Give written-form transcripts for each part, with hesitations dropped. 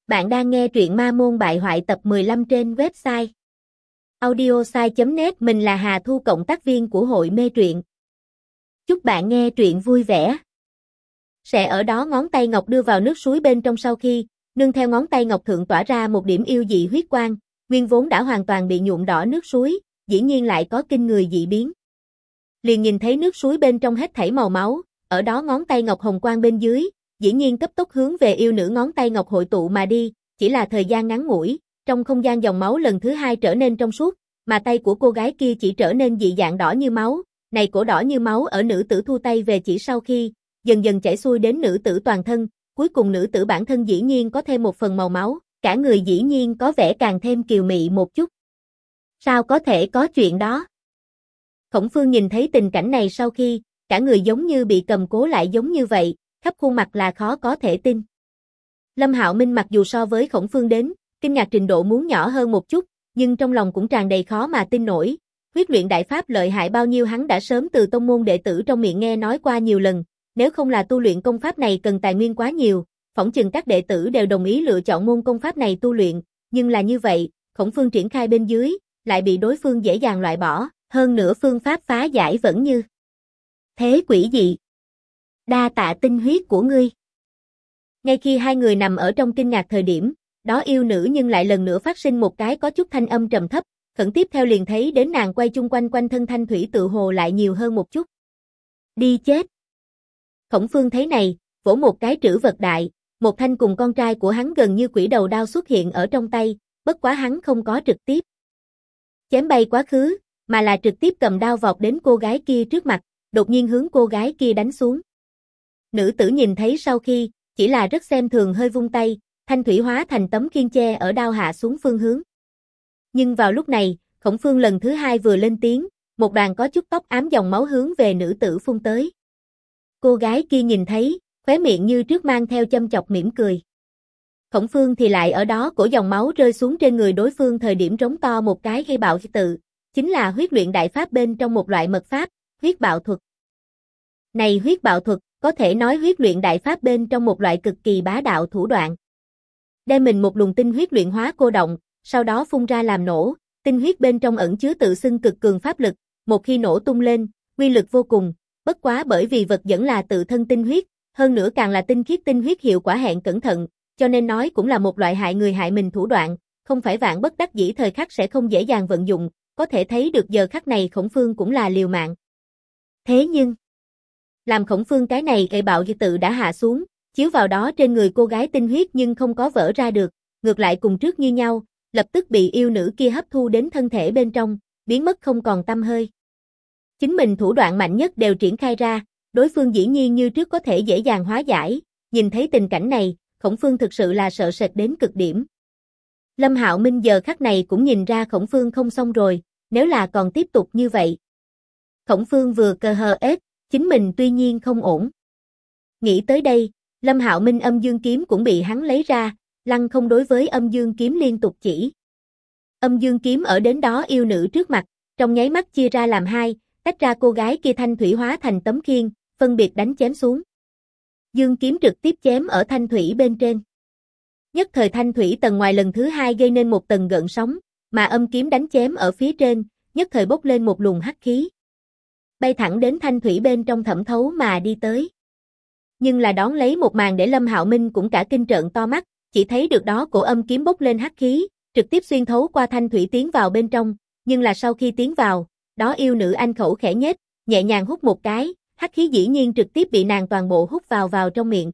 Bạn đang nghe truyện Ma Môn Bại Hoại tập 15 trên website audiosai.net. Mình là Hà Thu, cộng tác viên của hội mê truyện. Chúc bạn nghe truyện vui vẻ. Sẽ ở đó ngón tay ngọc đưa vào nước suối bên trong, sau khi nương theo ngón tay ngọc thượng tỏa ra một điểm yêu dị huyết quang, nguyên vốn đã hoàn toàn bị nhuộm đỏ nước suối, dĩ nhiên lại có kinh người dị biến. Liền nhìn thấy nước suối bên trong hết thảy màu máu, ở đó ngón tay ngọc hồng quang bên dưới, dĩ nhiên cấp tốc hướng về yêu nữ ngón tay ngọc hội tụ mà đi, chỉ là thời gian ngắn ngủi, trong không gian dòng máu lần thứ hai trở nên trong suốt, mà tay của cô gái kia chỉ trở nên dị dạng đỏ như máu, này cổ đỏ như máu ở nữ tử thu tay về chỉ sau khi dần dần chảy xuôi đến nữ tử toàn thân, cuối cùng nữ tử bản thân dĩ nhiên có thêm một phần màu máu, cả người dĩ nhiên có vẻ càng thêm kiều mị một chút. Sao có thể có chuyện đó? Khổng Phương nhìn thấy tình cảnh này sau khi, cả người giống như bị cầm cố lại giống như vậy, khắp khuôn mặt là khó có thể tin. Lâm Hạo Minh mặc dù so với Khổng Phương đến, kinh ngạc trình độ muốn nhỏ hơn một chút, nhưng trong lòng cũng tràn đầy khó mà tin nổi. Huyết luyện đại pháp lợi hại bao nhiêu hắn đã sớm từ tông môn đệ tử trong miệng nghe nói qua nhiều lần, nếu không là tu luyện công pháp này cần tài nguyên quá nhiều, phỏng chừng các đệ tử đều đồng ý lựa chọn môn công pháp này tu luyện, nhưng là như vậy, Khổng Phương triển khai bên dưới, lại bị đối phương dễ dàng loại bỏ, hơn nữa phương pháp phá giải vẫn như thế quỷ dị. Đa tạ tinh huyết của ngươi. Ngay khi hai người nằm ở trong kinh ngạc thời điểm, đó yêu nữ nhưng lại lần nữa phát sinh một cái có chút thanh âm trầm thấp, khẩn tiếp theo liền thấy đến nàng quay chung quanh quanh thân thanh thủy tự hồ lại nhiều hơn một chút. Đi chết. Khổng Phương thấy này, vỗ một cái trữ vật đại, một thanh cùng con trai của hắn gần như quỷ đầu đao xuất hiện ở trong tay, bất quá hắn không có trực tiếp chém bay quá khứ, mà là trực tiếp cầm đao vọt đến cô gái kia trước mặt, đột nhiên hướng cô gái kia đánh xuống. Nữ tử nhìn thấy sau khi, chỉ là rất xem thường hơi vung tay, thanh thủy hóa thành tấm khiên che ở đao hạ xuống phương hướng. Nhưng vào lúc này, Khổng Phương lần thứ hai vừa lên tiếng, một đoàn có chút tóc ám dòng máu hướng về nữ tử phun tới. Cô gái kia nhìn thấy, khóe miệng như trước mang theo châm chọc mỉm cười. Khổng Phương thì lại ở đó cổ dòng máu rơi xuống trên người đối phương thời điểm rống to một cái gây bạo tự, chính là huyết luyện đại pháp bên trong một loại mật pháp, huyết bạo thuật. Này huyết bạo thuật, có thể nói huyết luyện đại pháp bên trong một loại cực kỳ bá đạo thủ đoạn. Đem mình một luồng tinh huyết luyện hóa cô động, sau đó phun ra làm nổ, tinh huyết bên trong ẩn chứa tự xưng cực cường pháp lực, một khi nổ tung lên, uy lực vô cùng, bất quá bởi vì vật dẫn là tự thân tinh huyết, hơn nữa càng là tinh khiết tinh huyết hiệu quả hẹn cẩn thận, cho nên nói cũng là một loại hại người hại mình thủ đoạn, không phải vạn bất đắc dĩ thời khắc sẽ không dễ dàng vận dụng, có thể thấy được giờ khắc này Khổng Phương cũng là liều mạng. Thế nhưng, làm Khổng Phương cái này gây bạo tự đã hạ xuống, chiếu vào đó trên người cô gái tinh huyết nhưng không có vỡ ra được, ngược lại cùng trước như nhau, lập tức bị yêu nữ kia hấp thu đến thân thể bên trong, biến mất không còn tăm hơi. Chính mình thủ đoạn mạnh nhất đều triển khai ra, đối phương dĩ nhiên như trước có thể dễ dàng hóa giải, nhìn thấy tình cảnh này, Khổng Phương thực sự là sợ sệt đến cực điểm. Lâm Hạo Minh giờ khắc này cũng nhìn ra Khổng Phương không xong rồi, nếu là còn tiếp tục như vậy. Khổng Phương vừa cờ hờ ết, chính mình tuy nhiên không ổn. Nghĩ tới đây, Lâm Hạo Minh âm dương kiếm cũng bị hắn lấy ra, lăng không đối với âm dương kiếm liên tục chỉ. Âm dương kiếm ở đến đó yêu nữ trước mặt, trong nháy mắt chia ra làm hai, tách ra cô gái kia thanh thủy hóa thành tấm khiên, phân biệt đánh chém xuống. Dương kiếm trực tiếp chém ở thanh thủy bên trên. Nhất thời thanh thủy tầng ngoài lần thứ hai gây nên một tầng gợn sóng, mà âm kiếm đánh chém ở phía trên, nhất thời bốc lên một luồng hắc khí. Bay thẳng đến thanh thủy bên trong thẩm thấu mà đi tới. Nhưng là đón lấy một màn để Lâm Hạo Minh cũng cả kinh trợn to mắt, chỉ thấy được đó cổ âm kiếm bốc lên hắc khí, trực tiếp xuyên thấu qua thanh thủy tiến vào bên trong, nhưng là sau khi tiến vào, đó yêu nữ anh khẩu khẽ nhếch, nhẹ nhàng hút một cái, hắc khí dĩ nhiên trực tiếp bị nàng toàn bộ hút vào trong miệng.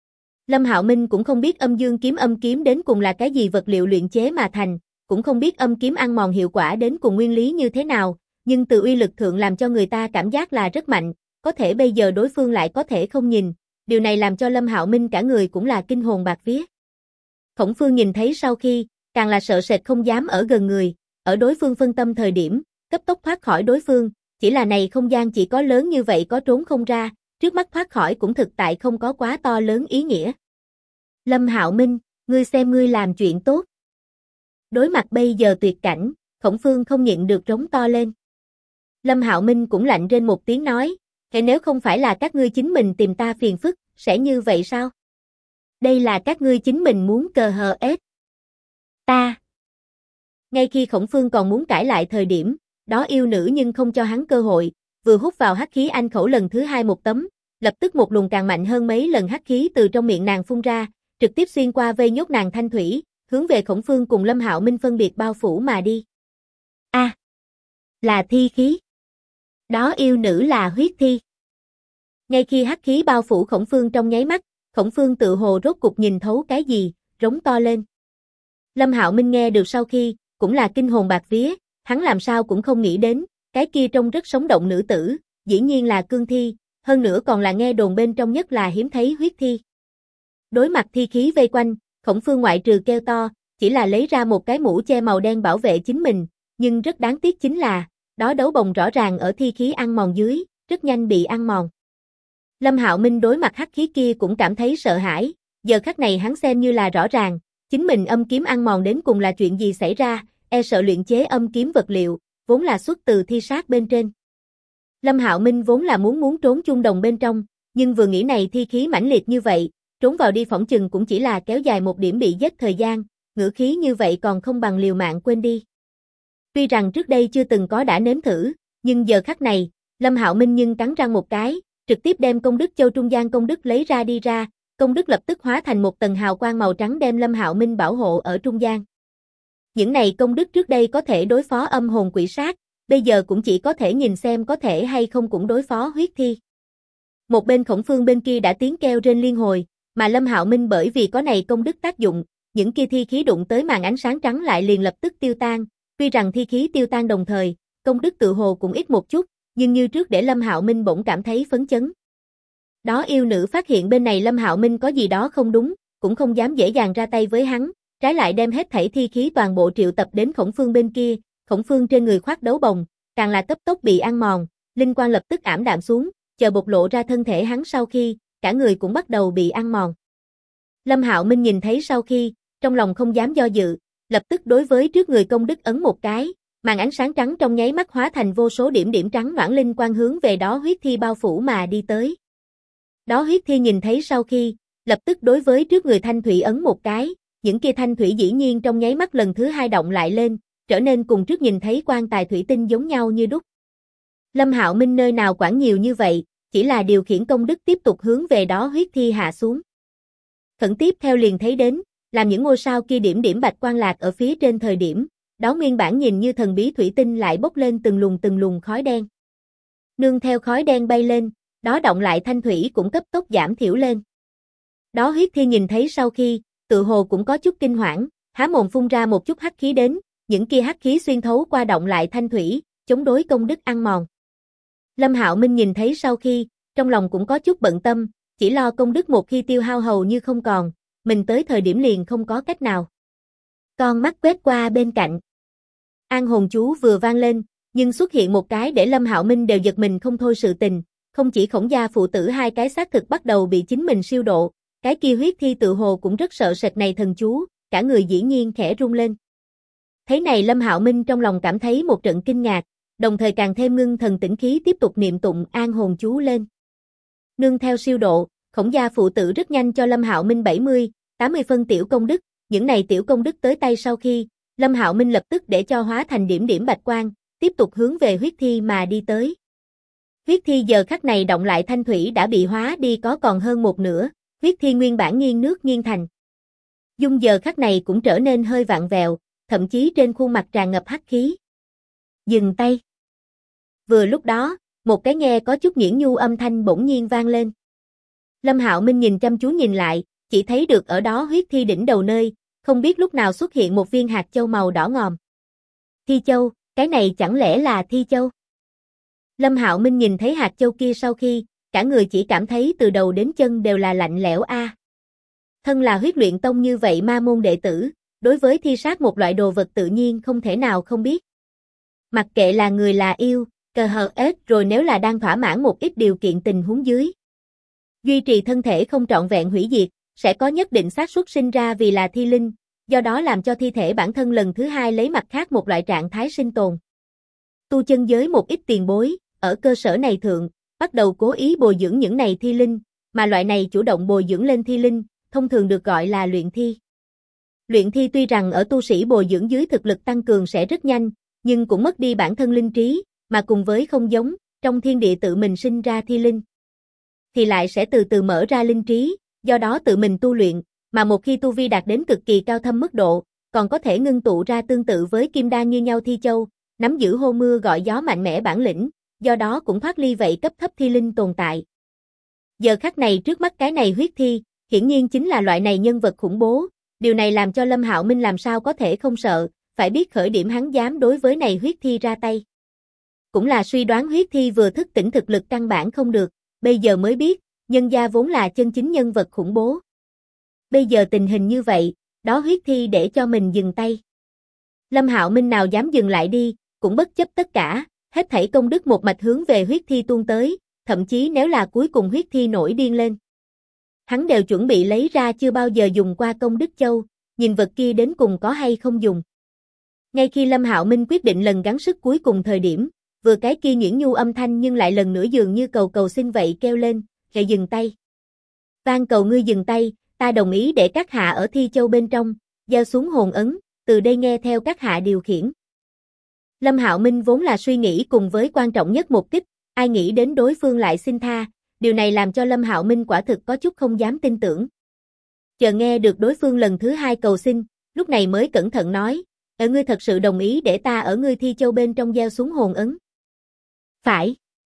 Lâm Hạo Minh cũng không biết âm kiếm đến cùng là cái gì vật liệu luyện chế mà thành, cũng không biết âm kiếm ăn mòn hiệu quả đến cùng nguyên lý như thế nào, nhưng từ uy lực thượng làm cho người ta cảm giác là rất mạnh, có thể bây giờ đối phương lại có thể không nhìn, điều này làm cho Lâm Hạo Minh cả người cũng là kinh hồn bạt vía. Khổng Phương nhìn thấy sau khi, càng là sợ sệt không dám ở gần người, ở đối phương phân tâm thời điểm, cấp tốc thoát khỏi đối phương, chỉ là này không gian chỉ có lớn như vậy có trốn không ra, trước mắt thoát khỏi cũng thực tại không có quá to lớn ý nghĩa. Lâm Hạo Minh, ngươi xem ngươi làm chuyện tốt. Đối mặt bây giờ tuyệt cảnh, Khổng Phương không nhịn được rống to lên. Lâm Hạo Minh cũng lạnh rên một tiếng nói, thế nếu không phải là các ngươi chính mình tìm ta phiền phức, sẽ như vậy sao? Đây là các ngươi chính mình muốn cờ hờ ết. Ta. Ngay khi Khổng Phương còn muốn cãi lại thời điểm, đó yêu nữ nhưng không cho hắn cơ hội, vừa hút vào hắc khí anh khẩu lần thứ hai một tấm, lập tức một luồng càng mạnh hơn mấy lần hắc khí từ trong miệng nàng phun ra, trực tiếp xuyên qua vây nhốt nàng Thanh Thủy, hướng về Khổng Phương cùng Lâm Hạo Minh phân biệt bao phủ mà đi. A, là thi khí. Đó yêu nữ là huyết thi. Ngay khi hắc khí bao phủ Khổng Phương trong nháy mắt, Khổng Phương tự hồ rốt cục nhìn thấu cái gì, rống to lên. Lâm Hạo Minh nghe được sau khi, cũng là kinh hồn bạc vía, hắn làm sao cũng không nghĩ đến, cái kia trông rất sống động nữ tử, dĩ nhiên là cương thi, hơn nữa còn là nghe đồn bên trong nhất là hiếm thấy huyết thi. Đối mặt thi khí vây quanh, Khổng Phương ngoại trừ kêu to, chỉ là lấy ra một cái mũ che màu đen bảo vệ chính mình, nhưng rất đáng tiếc chính là, đó đấu bồng rõ ràng ở thi khí ăn mòn dưới, rất nhanh bị ăn mòn. Lâm Hạo Minh đối mặt hắc khí kia cũng cảm thấy sợ hãi, giờ khắc này hắn xem như là rõ ràng, chính mình âm kiếm ăn mòn đến cùng là chuyện gì xảy ra, e sợ luyện chế âm kiếm vật liệu, vốn là xuất từ thi sát bên trên. Lâm Hạo Minh vốn là muốn trốn chung đồng bên trong, nhưng vừa nghĩ này thi khí mãnh liệt như vậy, trốn vào đi phỏng chừng cũng chỉ là kéo dài một điểm bị giết thời gian, ngữ khí như vậy còn không bằng liều mạng quên đi. Tuy rằng trước đây chưa từng có đã nếm thử, nhưng giờ khắc này, Lâm Hạo Minh nhưng cắn răng một cái, trực tiếp đem công đức châu trung gian công đức lấy ra đi ra, công đức lập tức hóa thành một tầng hào quang màu trắng đem Lâm Hạo Minh bảo hộ ở trung gian. Những này công đức trước đây có thể đối phó âm hồn quỷ sát, bây giờ cũng chỉ có thể nhìn xem có thể hay không cũng đối phó huyết thi. Một bên Khổng Phương bên kia đã tiếng kêu rên liên hồi, mà Lâm Hạo Minh bởi vì có này công đức tác dụng, những kia thi khí đụng tới màn ánh sáng trắng lại liền lập tức tiêu tan, tuy rằng thi khí tiêu tan đồng thời, công đức tự hồ cũng ít một chút, nhưng như trước để Lâm Hạo Minh bỗng cảm thấy phấn chấn. Đó yêu nữ phát hiện bên này Lâm Hạo Minh có gì đó không đúng, cũng không dám dễ dàng ra tay với hắn, trái lại đem hết thảy thi khí toàn bộ triệu tập đến Khổng Phương bên kia, Khổng Phương trên người khoác đấu bồng, càng là cấp tốc bị ăn mòn, linh quang lập tức ảm đạm xuống, chờ bộc lộ ra thân thể hắn sau khi, cả người cũng bắt đầu bị ăn mòn. Lâm Hạo Minh nhìn thấy sau khi, trong lòng không dám do dự, lập tức đối với trước người công đức ấn một cái, màn ánh sáng trắng trong nháy mắt hóa thành vô số điểm điểm trắng loãng linh quang hướng về đó huyết thi bao phủ mà đi tới. Đó huyết thi nhìn thấy sau khi, lập tức đối với trước người thanh thủy ấn một cái, những kia thanh thủy dĩ nhiên trong nháy mắt lần thứ hai động lại lên, trở nên cùng trước nhìn thấy quan tài thủy tinh giống nhau như đúc. Lâm Hạo Minh nơi nào quản nhiều như vậy, chỉ là điều khiển công đức tiếp tục hướng về đó huyết thi hạ xuống. Khẩn tiếp theo liền thấy đến, làm những ngôi sao kia điểm điểm bạch quang lạc ở phía trên thời điểm, đó nguyên bản nhìn như thần bí thủy tinh lại bốc lên từng luồng khói đen. Nương theo khói đen bay lên, đó động lại thanh thủy cũng cấp tốc giảm thiểu lên. Đó huyết thi nhìn thấy sau khi, tự hồ cũng có chút kinh hoảng, há mồm phun ra một chút hắc khí đến, những kia hắc khí xuyên thấu qua động lại thanh thủy, chống đối công đức ăn mòn. Lâm Hạo Minh nhìn thấy sau khi, trong lòng cũng có chút bận tâm, chỉ lo công đức một khi tiêu hao hầu như không còn, mình tới thời điểm liền không có cách nào. Con mắt quét qua bên cạnh. An hồn chú vừa vang lên, nhưng xuất hiện một cái để Lâm Hạo Minh đều giật mình không thôi sự tình, không chỉ Khổng gia phụ tử hai cái xác thực bắt đầu bị chính mình siêu độ, cái kia huyết thi tự hồ cũng rất sợ sệt này thần chú, cả người dĩ nhiên khẽ run lên. Thế này Lâm Hạo Minh trong lòng cảm thấy một trận kinh ngạc, đồng thời càng thêm ngưng thần tĩnh khí tiếp tục niệm tụng an hồn chú lên. Nương theo siêu độ, Khổng gia phụ tử rất nhanh cho Lâm Hạo Minh 70, 80 phân tiểu công đức, những này tiểu công đức tới tay sau khi, Lâm Hạo Minh lập tức để cho hóa thành điểm điểm bạch quang, tiếp tục hướng về huyết thi mà đi tới. Huyết thi giờ khắc này động lại thanh thủy đã bị hóa đi có còn hơn một nửa, huyết thi nguyên bản nghiêng nước nghiêng thành. Dung giờ khắc này cũng trở nên hơi vặn vẹo, thậm chí trên khuôn mặt tràn ngập hắc khí. Dừng tay. Vừa lúc đó, một cái nghe có chút nhuyễn nhu âm thanh bỗng nhiên vang lên. Lâm Hạo Minh nhìn chăm chú nhìn lại, chỉ thấy được ở đó huyết thi đỉnh đầu nơi, không biết lúc nào xuất hiện một viên hạt châu màu đỏ ngòm. Thi châu, cái này chẳng lẽ là thi châu? Lâm Hạo Minh nhìn thấy hạt châu kia sau khi, cả người chỉ cảm thấy từ đầu đến chân đều là lạnh lẽo a. Thân là huyết luyện tông như vậy ma môn đệ tử, đối với thi sát một loại đồ vật tự nhiên không thể nào không biết. Mặc kệ là người là yêu, cờ hờ ết rồi nếu là đang thỏa mãn một ít điều kiện tình huống dưới. Duy trì thân thể không trọn vẹn hủy diệt, sẽ có nhất định xác suất sinh ra vì là thi linh, do đó làm cho thi thể bản thân lần thứ hai lấy mặt khác một loại trạng thái sinh tồn. Tu chân giới một ít tiền bối, ở cơ sở này thượng, bắt đầu cố ý bồi dưỡng những này thi linh, mà loại này chủ động bồi dưỡng lên thi linh, thông thường được gọi là luyện thi. Luyện thi tuy rằng ở tu sĩ bồi dưỡng dưới thực lực tăng cường sẽ rất nhanh, nhưng cũng mất đi bản thân linh trí, mà cùng với không giống, trong thiên địa tự mình sinh ra thi linh, thì lại sẽ từ từ mở ra linh trí, do đó tự mình tu luyện, mà một khi tu vi đạt đến cực kỳ cao thâm mức độ, còn có thể ngưng tụ ra tương tự với kim đan như nhau thi châu, nắm giữ hô mưa gọi gió mạnh mẽ bản lĩnh, do đó cũng thoát ly vậy cấp thấp thi linh tồn tại. Giờ khắc này trước mắt cái này huyết thi, hiển nhiên chính là loại này nhân vật khủng bố, điều này làm cho Lâm Hạo Minh làm sao có thể không sợ, phải biết khởi điểm hắn dám đối với này huyết thi ra tay. Cũng là suy đoán huyết thi vừa thức tỉnh thực lực căn bản không được, bây giờ mới biết, nhân gia vốn là chân chính nhân vật khủng bố. Bây giờ tình hình như vậy, đó huyết thi để cho mình dừng tay. Lâm Hạo Minh nào dám dừng lại đi, cũng bất chấp tất cả, hết thảy công đức một mạch hướng về huyết thi tuôn tới, thậm chí nếu là cuối cùng huyết thi nổi điên lên, hắn đều chuẩn bị lấy ra chưa bao giờ dùng qua công đức châu, nhìn vật kia đến cùng có hay không dùng. Ngay khi Lâm Hạo Minh quyết định lần gắng sức cuối cùng thời điểm, vừa cái kia nhuyễn nhu âm thanh nhưng lại lần nữa dường như cầu cầu xin vậy kêu lên, "Hãy dừng tay. Van cầu ngươi dừng tay, ta đồng ý để các hạ ở thi châu bên trong, gieo xuống hồn ấn, từ đây nghe theo các hạ điều khiển." Lâm Hạo Minh vốn là suy nghĩ cùng với quan trọng nhất một kích, ai nghĩ đến đối phương lại xin tha, điều này làm cho Lâm Hạo Minh quả thực có chút không dám tin tưởng. Chờ nghe được đối phương lần thứ hai cầu xin, lúc này mới cẩn thận nói, ngươi thật sự đồng ý để ta ở ngươi thi châu bên trong gieo xuống hồn ấn?" "Phải."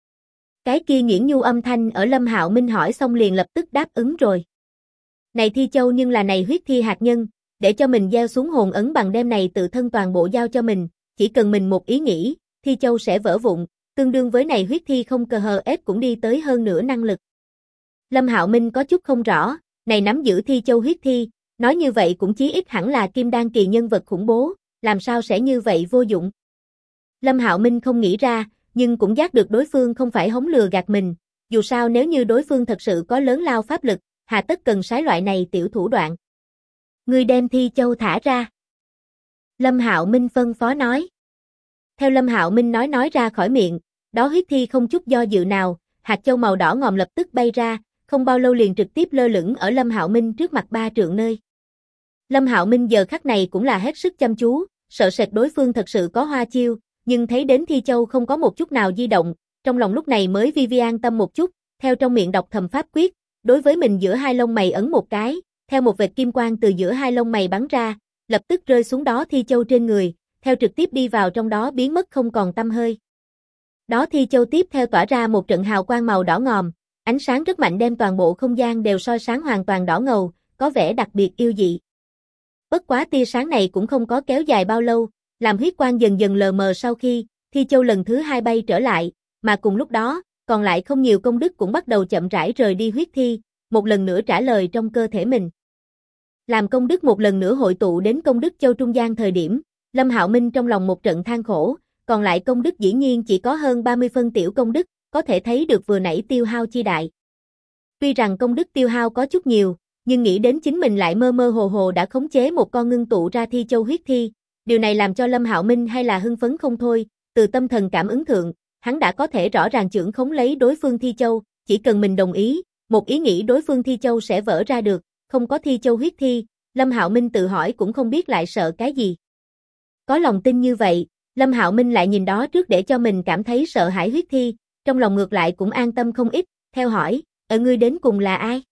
Cái kia nhuyễn nhu âm thanh ở Lâm Hạo Minh hỏi xong liền lập tức đáp ứng rồi. Này thi châu nhưng là này huyết thi hạt nhân, để cho mình gieo xuống hồn ấn bằng đem này tự thân toàn bộ giao cho mình, chỉ cần mình một ý nghĩ, thi châu sẽ vỡ vụn, tương đương với này huyết thi không CHF cũng đi tới hơn nửa năng lực. Lâm Hạo Minh có chút không rõ, này nắm giữ thi châu huyết thi, nói như vậy cũng chí ít hẳn là kim đan kỳ nhân vật khủng bố, làm sao sẽ như vậy vô dụng. Lâm Hạo Minh không nghĩ ra, nhưng cũng giác được đối phương không phải hống lừa gạt mình, dù sao nếu như đối phương thật sự có lớn lao pháp lực, hà tất cần sái loại này tiểu thủ đoạn. "Ngươi đem thi châu thả ra." Lâm Hạo Minh phân phó nói. Theo Lâm Hạo Minh nói ra khỏi miệng, đó huyết thi không chút do dự nào, hạt châu màu đỏ ngòm lập tức bay ra, không bao lâu liền trực tiếp lơ lửng ở Lâm Hạo Minh trước mặt 3 trượng nơi. Lâm Hạo Minh giờ khắc này cũng là hết sức chăm chú, sợ sệt đối phương thật sự có hoa chiêu, nhưng thấy đến thi châu không có một chút nào di động, trong lòng lúc này mới vi an tâm một chút, theo trong miệng đọc thầm pháp quyết, đối với mình giữa hai lông mày ấn một cái, theo một vệt kim quang từ giữa hai lông mày bắn ra, lập tức rơi xuống đó thi châu trên người, theo trực tiếp đi vào trong đó biến mất không còn tăm hơi. Đó thi châu tiếp theo tỏa ra một trận hào quang màu đỏ ngòm, ánh sáng rất mạnh đem toàn bộ không gian đều soi sáng hoàn toàn đỏ ngầu, có vẻ đặc biệt yêu dị. Bất quá tia sáng này cũng không có kéo dài bao lâu, làm huyết quang dần dần lờ mờ sau khi, thi châu lần thứ hai bay trở lại, mà cùng lúc đó, còn lại không nhiều công đức cũng bắt đầu chậm rãi rời đi huyết thi, một lần nữa trả lời trong cơ thể mình. Làm công đức một lần nữa hội tụ đến công đức châu trung gian thời điểm, Lâm Hạo Minh trong lòng một trận than khổ, còn lại công đức dĩ nhiên chỉ có hơn 30 phân tiểu công đức, có thể thấy được vừa nãy tiêu hao chi đại. Tuy rằng công đức tiêu hao có chút nhiều, nhưng nghĩ đến chính mình lại mơ mơ hồ hồ đã khống chế một con ngưng tụ ra thi châu huyết thi, điều này làm cho Lâm Hạo Minh hay là hưng phấn không thôi, từ tâm thần cảm ứng thượng, hắn đã có thể rõ ràng chưởng khống lấy đối phương thi châu, chỉ cần mình đồng ý, một ý nghĩ đối phương thi châu sẽ vỡ ra được, không có thi châu huyết thi, Lâm Hạo Minh tự hỏi cũng không biết lại sợ cái gì. Có lòng tin như vậy, Lâm Hạo Minh lại nhìn đó trước để cho mình cảm thấy sợ hãi huyết thi, trong lòng ngược lại cũng an tâm không ít, theo hỏi, ngươi đến cùng là ai?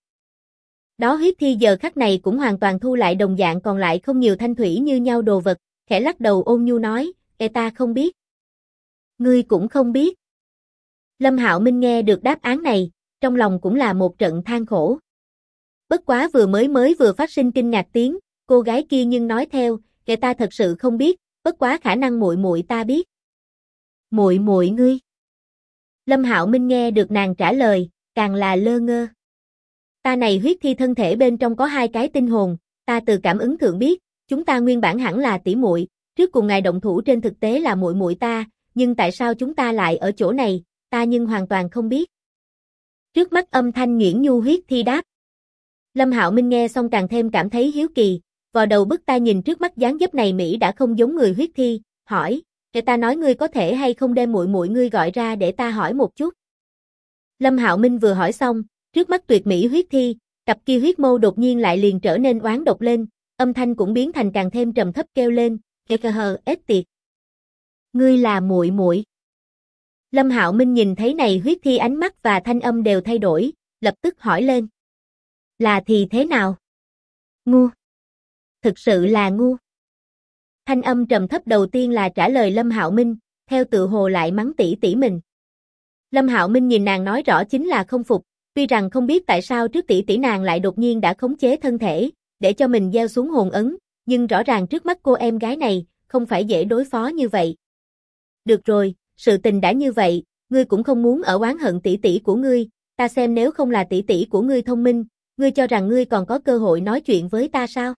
Đó huyết thi giờ khắc này cũng hoàn toàn thu lại đồng dạng còn lại không nhiều thanh thủy như nhau đồ vật, khẽ lắc đầu ôn nhu nói, ta không biết. Ngươi cũng không biết. Lâm Hạo Minh nghe được đáp án này, trong lòng cũng là một trận than khổ. Bất quá vừa phát sinh kinh ngạc tiếng, cô gái kia nhưng nói theo, ta thật sự không biết, bất quá khả năng muội muội ta biết. Muội muội ngươi? Lâm Hạo Minh nghe được nàng trả lời, càng là lơ ngơ. Ta này huyết thi thân thể bên trong có 2 cái tinh hồn, ta từ cảm ứng thượng biết, chúng ta nguyên bản hẳn là tỷ muội, trước cùng ngài động thủ trên thực tế là muội muội ta, nhưng tại sao chúng ta lại ở chỗ này, ta nhưng hoàn toàn không biết. Trước mắt âm thanh nhuyễn nhu huyết thi đáp. Lâm Hạo Minh nghe xong càng thêm cảm thấy hiếu kỳ, vò đầu bứt tai nhìn trước mắt dáng dấp này Mỹ đã không giống người huyết thi, hỏi, ta nói ngươi có thể hay không đem muội muội ngươi gọi ra để ta hỏi một chút. Lâm Hạo Minh vừa hỏi xong, trước mắt tuyệt mỹ huyết thi, Cặp kia huyết mâu đột nhiên lại liền trở nên oán độc lên, âm thanh cũng biến thành càng thêm trầm thấp kêu lên, ết tiệt. Ngươi là muội muội. Lâm Hạo Minh nhìn thấy này huyết thi ánh mắt và thanh âm đều thay đổi, lập tức hỏi lên. Là thì thế nào? Ngu. Thực sự là ngu. Thanh âm trầm thấp đầu tiên là trả lời Lâm Hạo Minh, theo tự hồ lại mắng tỷ tỷ mình. Lâm Hạo Minh nhìn nàng nói rõ chính là không phục, tuy rằng không biết tại sao trước tỷ tỷ nàng lại đột nhiên đã khống chế thân thể, để cho mình gieo xuống hồn ấn, nhưng rõ ràng trước mắt cô em gái này, không phải dễ đối phó như vậy. Được rồi, sự tình đã như vậy, ngươi cũng không muốn ở oán hận tỷ tỷ của ngươi, ta xem nếu không là tỷ tỷ của ngươi thông minh, ngươi cho rằng ngươi còn có cơ hội nói chuyện với ta sao?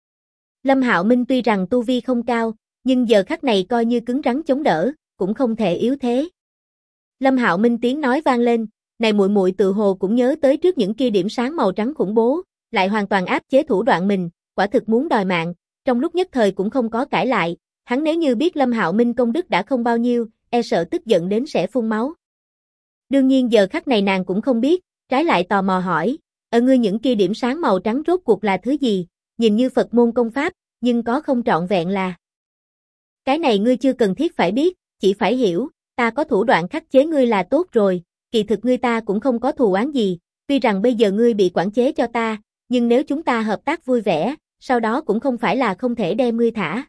Lâm Hạo Minh tuy rằng tu vi không cao, nhưng giờ khắc này coi như cứng rắn chống đỡ, cũng không thể yếu thế. Lâm Hạo Minh tiếng nói vang lên, này muội muội tự hồ cũng nhớ tới trước những kia điểm sáng màu trắng khủng bố, lại hoàn toàn áp chế thủ đoạn mình, quả thực muốn đòi mạng, trong lúc nhất thời cũng không có cãi lại, hắn nếu như biết Lâm Hạo Minh công đức đã không bao nhiêu, e sợ tức giận đến sẽ phun máu. Đương nhiên giờ khắc này nàng cũng không biết, trái lại tò mò hỏi, ở ngươi những kia điểm sáng màu trắng rốt cuộc là thứ gì, nhìn như Phật môn công pháp, nhưng có không trọn vẹn là. Cái này ngươi chưa cần thiết phải biết, chỉ phải hiểu, ta có thủ đoạn khắc chế ngươi là tốt rồi, kỳ thực ngươi ta cũng không có thù oán gì, tuy rằng bây giờ ngươi bị quản chế cho ta, nhưng nếu chúng ta hợp tác vui vẻ, sau đó cũng không phải là không thể đem ngươi thả.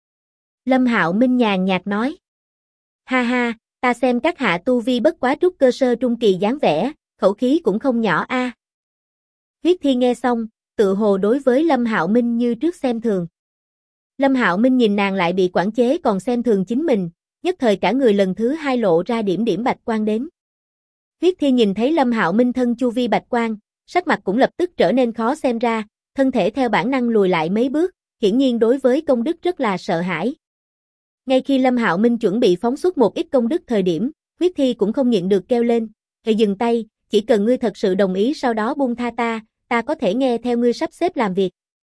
Lâm Hạo Minh nhàn nhạt nói. Ha ha, ta xem các hạ tu vi bất quá trúc cơ sơ trung kỳ dáng vẻ, khẩu khí cũng không nhỏ a. Huyết Thi nghe xong, tự hồ đối với Lâm Hạo Minh như trước xem thường. Lâm Hạo Minh nhìn nàng lại bị quản chế còn xem thường chính mình, nhất thời cả người lần thứ hai lộ ra điểm điểm bạch quang đến. Huyết Thi nhìn thấy Lâm Hạo Minh thân chu vi bạch quang, sắc mặt cũng lập tức trở nên khó xem ra, thân thể theo bản năng lùi lại mấy bước, hiển nhiên đối với công đức rất là sợ hãi. Ngay khi Lâm Hạo Minh chuẩn bị phóng xuất một ít công đức thời điểm, Huyết Thi cũng không nhịn được kêu lên, "Hãy dừng tay, chỉ cần ngươi thật sự đồng ý sau đó buông tha ta có thể nghe theo ngươi sắp xếp làm việc."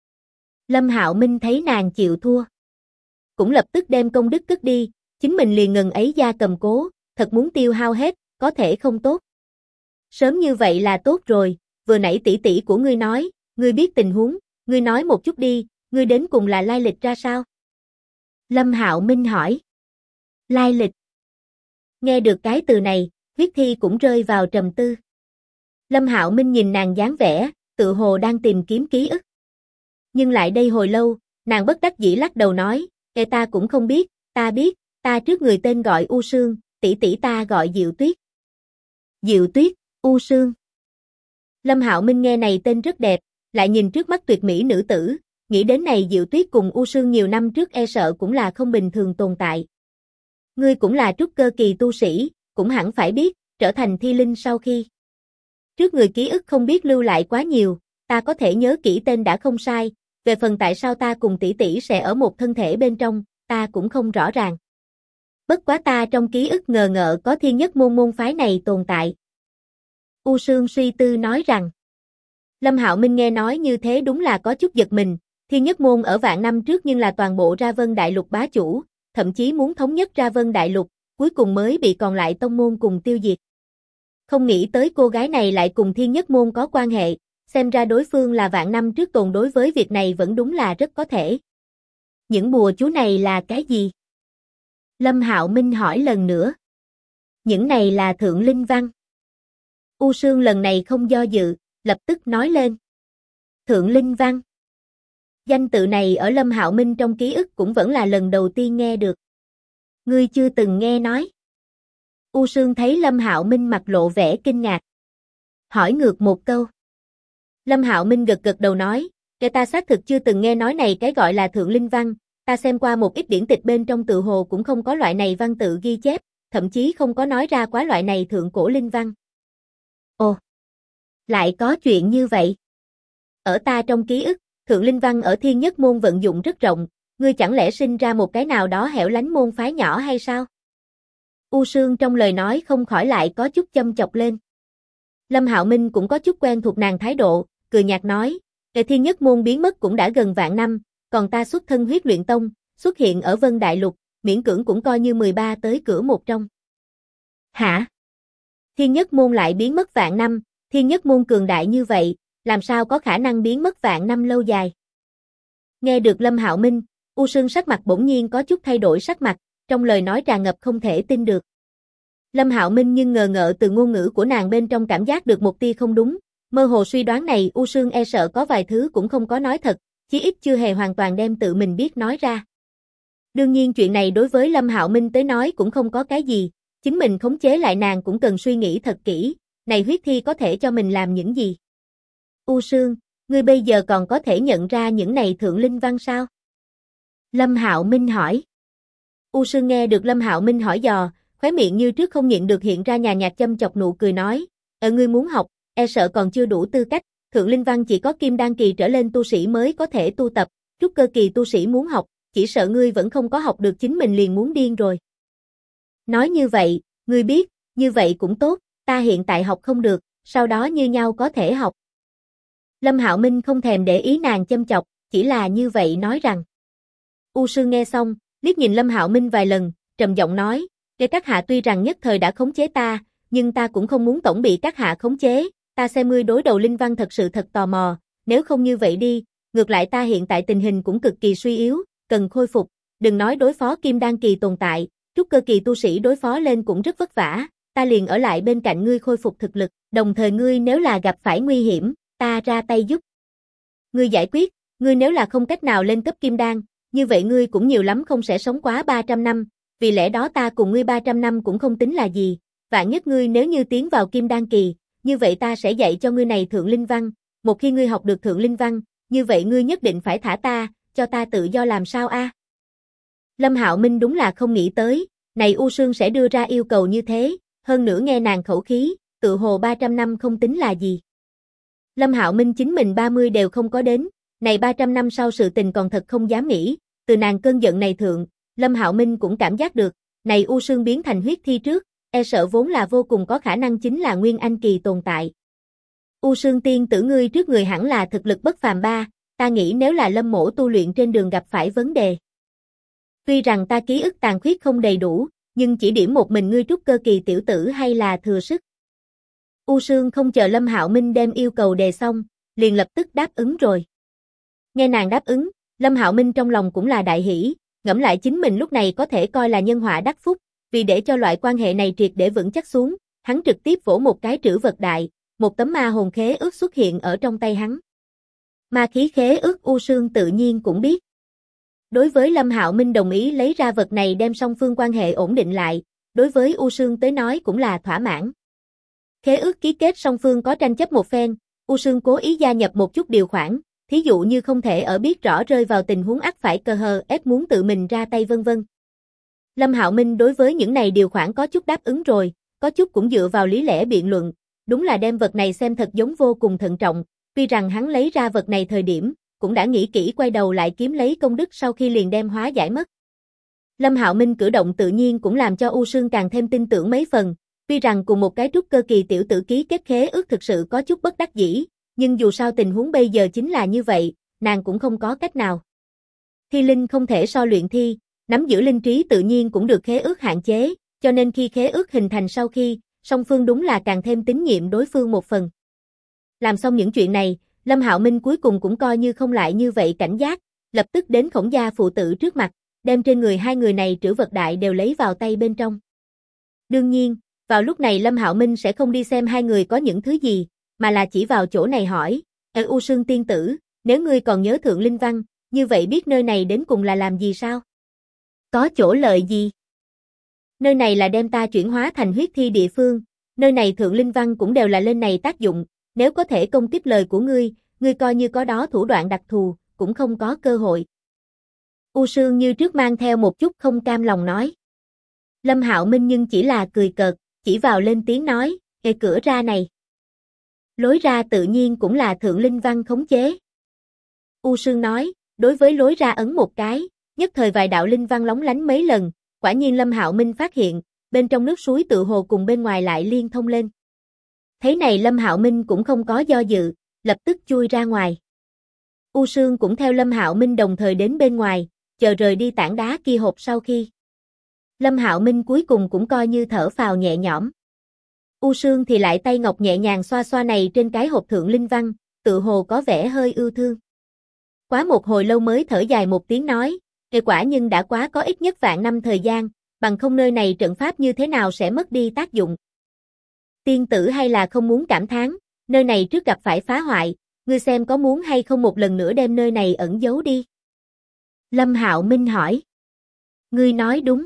Lâm Hạo Minh thấy nàng chịu thua, cũng lập tức đem công đức cất đi, chính mình liền ngần ấy gia cầm cố, thật muốn tiêu hao hết, có thể không tốt. Sớm như vậy là tốt rồi, vừa nãy tỷ tỷ của ngươi nói, ngươi biết tình huống, ngươi nói một chút đi, ngươi đến cùng là lai lịch ra sao? Lâm Hạo Minh hỏi. Lai lịch. Nghe được cái từ này, Huyết Thi cũng rơi vào trầm tư. Lâm Hạo Minh nhìn nàng dáng vẻ, tự hồ đang tìm kiếm ký ức. Nhưng lại đây hồi lâu, nàng bất đắc dĩ lắc đầu nói, ta cũng không biết, ta biết, ta trước người tên gọi U Sương, tỷ tỷ ta gọi Diệu Tuyết. Diệu Tuyết, U Sương. Lâm Hạo Minh nghe này tên rất đẹp, lại nhìn trước mắt tuyệt mỹ nữ tử, nghĩ đến này Diệu Tuyết cùng U Sương nhiều năm trước e sợ cũng là không bình thường tồn tại. Ngươi cũng là trúc cơ kỳ tu sĩ, cũng hẳn phải biết, trở thành thi linh sau khi. Trước người ký ức không biết lưu lại quá nhiều, ta có thể nhớ kỹ tên đã không sai, về phần tại sao ta cùng tỷ tỷ sẽ ở một thân thể bên trong, ta cũng không rõ ràng. Bất quá ta trong ký ức ngờ ngợ có thiên nhất môn môn phái này tồn tại. U Sương suy tư nói rằng. Lâm Hạo Minh nghe nói như thế đúng là có chút giật mình, thiên nhất môn ở vạn năm trước nhưng là toàn bộ Ra Vân Đại Lục bá chủ, thậm chí muốn thống nhất Ra Vân Đại Lục, cuối cùng mới bị còn lại tông môn cùng tiêu diệt. Không nghĩ tới cô gái này lại cùng thiên nhất môn có quan hệ, xem ra đối phương là vạn năm trước tồn đối với việc này vẫn đúng là rất có thể. Những bùa chú này là cái gì? Lâm Hạo Minh hỏi lần nữa. Những này là thượng linh văn. U Sương lần này không do dự, lập tức nói lên. Thượng linh văn. Danh tự này ở Lâm Hạo Minh trong ký ức cũng vẫn là lần đầu tiên nghe được. Ngươi chưa từng nghe nói. U Sương thấy Lâm Hạo Minh mặt lộ vẻ kinh ngạc. Hỏi ngược một câu. Lâm Hạo Minh gật gật đầu nói, ta xác thực chưa từng nghe nói này cái gọi là thượng linh văn, ta xem qua một ít điển tịch bên trong tự hồ cũng không có loại này văn tự ghi chép, thậm chí không có nói ra quá loại này thượng cổ linh văn. Ồ, lại có chuyện như vậy. Ở ta trong ký ức, thượng linh văn ở thiên nhất môn vận dụng rất rộng, ngươi chẳng lẽ sinh ra một cái nào đó hẻo lánh môn phái nhỏ hay sao? U Sương trong lời nói không khỏi lại có chút châm chọc lên. Lâm Hạo Minh cũng có chút quen thuộc nàng thái độ, cười nhạt nói, thiên nhất môn biến mất cũng đã gần vạn năm, còn ta xuất thân huyết luyện tông, xuất hiện ở Vân Đại Lục, miễn cưỡng cũng coi như 13 tới cửa một trong. Hả? Thiên nhất môn lại biến mất vạn năm, thiên nhất môn cường đại như vậy, làm sao có khả năng biến mất vạn năm lâu dài. Nghe được Lâm Hạo Minh, U Sương sắc mặt bỗng nhiên có chút thay đổi sắc mặt, trong lời nói tràn ngập không thể tin được. Lâm Hạo Minh nhưng ngờ ngợ từ ngôn ngữ của nàng bên trong cảm giác được một tia không đúng, mơ hồ suy đoán này U Sương e sợ có vài thứ cũng không có nói thật, chí ít chưa hề hoàn toàn đem tự mình biết nói ra. Đương nhiên chuyện này đối với Lâm Hạo Minh tới nói cũng không có cái gì, chính mình khống chế lại nàng cũng cần suy nghĩ thật kỹ, này huyết thi có thể cho mình làm những gì. U Sương, ngươi bây giờ còn có thể nhận ra những này thượng linh văn sao? Lâm Hạo Minh hỏi. U Sương nghe được Lâm Hạo Minh hỏi dò, khóe miệng như trước không nhịn được hiện ra nhàn nhạt châm chọc nụ cười nói, ngươi muốn học, e sợ còn chưa đủ tư cách, thượng linh văn chỉ có kim đan kỳ trở lên tu sĩ mới có thể tu tập, trúc cơ kỳ tu sĩ muốn học, chỉ sợ ngươi vẫn không có học được chính mình liền muốn điên rồi. Nói như vậy, ngươi biết, như vậy cũng tốt, ta hiện tại học không được, sau đó như nhau có thể học. Lâm Hạo Minh không thèm để ý nàng châm chọc, chỉ là như vậy nói rằng. U Sương nghe xong, liếc nhìn Lâm Hạo Minh vài lần, trầm giọng nói, các hạ tuy rằng nhất thời đã khống chế ta, nhưng ta cũng không muốn tổng bị các hạ khống chế, ta xem ngươi đối đầu linh văn thật sự thật tò mò, nếu không như vậy đi, ngược lại ta hiện tại tình hình cũng cực kỳ suy yếu, cần khôi phục, đừng nói đối phó kim đan kỳ tồn tại, trúc cơ kỳ tu sĩ đối phó lên cũng rất vất vả, ta liền ở lại bên cạnh ngươi khôi phục thực lực, đồng thời ngươi nếu là gặp phải nguy hiểm, ta ra tay giúp. Ngươi giải quyết, ngươi nếu là không cách nào lên cấp kim đan, như vậy ngươi cũng nhiều lắm không sẽ sống quá 300 năm, vì lẽ đó ta cùng ngươi 300 năm cũng không tính là gì, vạn nhất ngươi nếu như tiến vào kim đan kỳ, như vậy ta sẽ dạy cho ngươi này thượng linh văn, một khi ngươi học được thượng linh văn, như vậy ngươi nhất định phải thả ta, cho ta tự do làm sao a? Lâm Hạo Minh đúng là không nghĩ tới, này U Sương sẽ đưa ra yêu cầu như thế, hơn nữa nghe nàng khẩu khí, tự hồ 300 năm không tính là gì. Lâm Hạo Minh chính mình 30 đều không có đến, này 300 năm sau sự tình còn thật không dám nghĩ, từ nàng cơn giận này thượng, Lâm Hạo Minh cũng cảm giác được, này U Sương biến thành huyết thi trước, e sợ vốn là vô cùng có khả năng chính là Nguyên Anh kỳ tồn tại. U Sương tiên tử ngươi trước người hẳn là thực lực bất phàm ba, ta nghĩ nếu là Lâm mỗ tu luyện trên đường gặp phải vấn đề. Tuy rằng ta ký ức tàn khuyết không đầy đủ, nhưng chỉ điểm một mình ngươi trúc cơ kỳ tiểu tử hay là thừa sức. U Sương không chờ Lâm Hạo Minh đem yêu cầu đề xong, liền lập tức đáp ứng rồi. Nghe nàng đáp ứng, Lâm Hạo Minh trong lòng cũng là đại hỉ, ngẫm lại chính mình lúc này có thể coi là nhân họa đắc phúc, vì để cho loại quan hệ này triệt để vững chắc xuống, hắn trực tiếp vỗ một cái trữ vật đại, một tấm ma hồn khế ước xuất hiện ở trong tay hắn. Ma khí khế ước U Sương tự nhiên cũng biết. Đối với Lâm Hạo Minh đồng ý lấy ra vật này đem song phương quan hệ ổn định lại, đối với U Sương tới nói cũng là thỏa mãn. Khế ước ký kết song phương có tranh chấp một phen, U Sương cố ý gia nhập một chút điều khoản, thí dụ như không thể ở biết rõ rơi vào tình huống ắt phải cờ hờ ép muốn tự mình ra tay vân vân. Lâm Hạo Minh đối với những này điều khoản có chút đáp ứng rồi, có chút cũng dựa vào lý lẽ biện luận, đúng là đem vật này xem thật giống vô cùng thận trọng, tuy rằng hắn lấy ra vật này thời điểm, cũng đã nghĩ kỹ quay đầu lại kiếm lấy công đức sau khi liền đem hóa giải mất. Lâm Hạo Minh cử động tự nhiên cũng làm cho U Sương càng thêm tin tưởng mấy phần, tuy rằng cùng một cái trúc cơ kỳ tiểu tử ký kết khế ước thực sự có chút bất đắc dĩ, nhưng dù sao tình huống bây giờ chính là như vậy, nàng cũng không có cách nào. Thi linh không thể so luyện thi, nắm giữ linh trí tự nhiên cũng được khế ước hạn chế, cho nên khi khế ước hình thành sau khi, song phương đúng là càng thêm tín nhiệm đối phương một phần. Làm xong những chuyện này, Lâm Hạo Minh cuối cùng cũng coi như không lại như vậy cảnh giác, lập tức đến Khổng gia phụ tử trước mặt, đem trên người hai người này trữ vật đại đều lấy vào tay bên trong. Đương nhiên, vào lúc này Lâm Hạo Minh sẽ không đi xem hai người có những thứ gì, mà là chỉ vào chỗ này hỏi, U Sương tiên tử, nếu ngươi còn nhớ thượng linh văn, như vậy biết nơi này đến cùng là làm gì sao? Có chỗ lợi gì? Nơi này là đem ta chuyển hóa thành huyết thi địa phương, nơi này thượng linh văn cũng đều là lên này tác dụng, nếu có thể công kích lời của ngươi coi như có đó thủ đoạn đặc thù, cũng không có cơ hội. U Sương như trước mang theo một chút không cam lòng nói. Lâm Hạo Minh nhưng chỉ là cười cợt, chỉ vào lên tiếng nói, cửa ra này. Lối ra tự nhiên cũng là thượng linh văn khống chế. U Sương nói, đối với lối ra ấn một cái, nhất thời vài đạo linh văn lóng lánh mấy lần, quả nhiên Lâm Hạo Minh phát hiện, bên trong nước suối tự hồ cùng bên ngoài lại liên thông lên. Thế này Lâm Hạo Minh cũng không có do dự, lập tức chui ra ngoài. U Sương cũng theo Lâm Hạo Minh đồng thời đến bên ngoài, chờ rời đi tảng đá kia hộp sau khi. Lâm Hạo Minh cuối cùng cũng coi như thở phào nhẹ nhõm. U Sương thì lại tay ngọc nhẹ nhàng xoa xoa này trên cái hộp thượng linh văn, tự hồ có vẻ hơi ưu thương. Quá một hồi lâu mới thở dài một tiếng nói, kết quả nhưng đã quá có ít nhất vạn năm thời gian, bằng không nơi này trận pháp như thế nào sẽ mất đi tác dụng. Tiên tử hay là không muốn cảm thán, nơi này trước gặp phải phá hoại, ngươi xem có muốn hay không một lần nữa đem nơi này ẩn giấu đi. Lâm Hạo Minh hỏi. Ngươi nói đúng.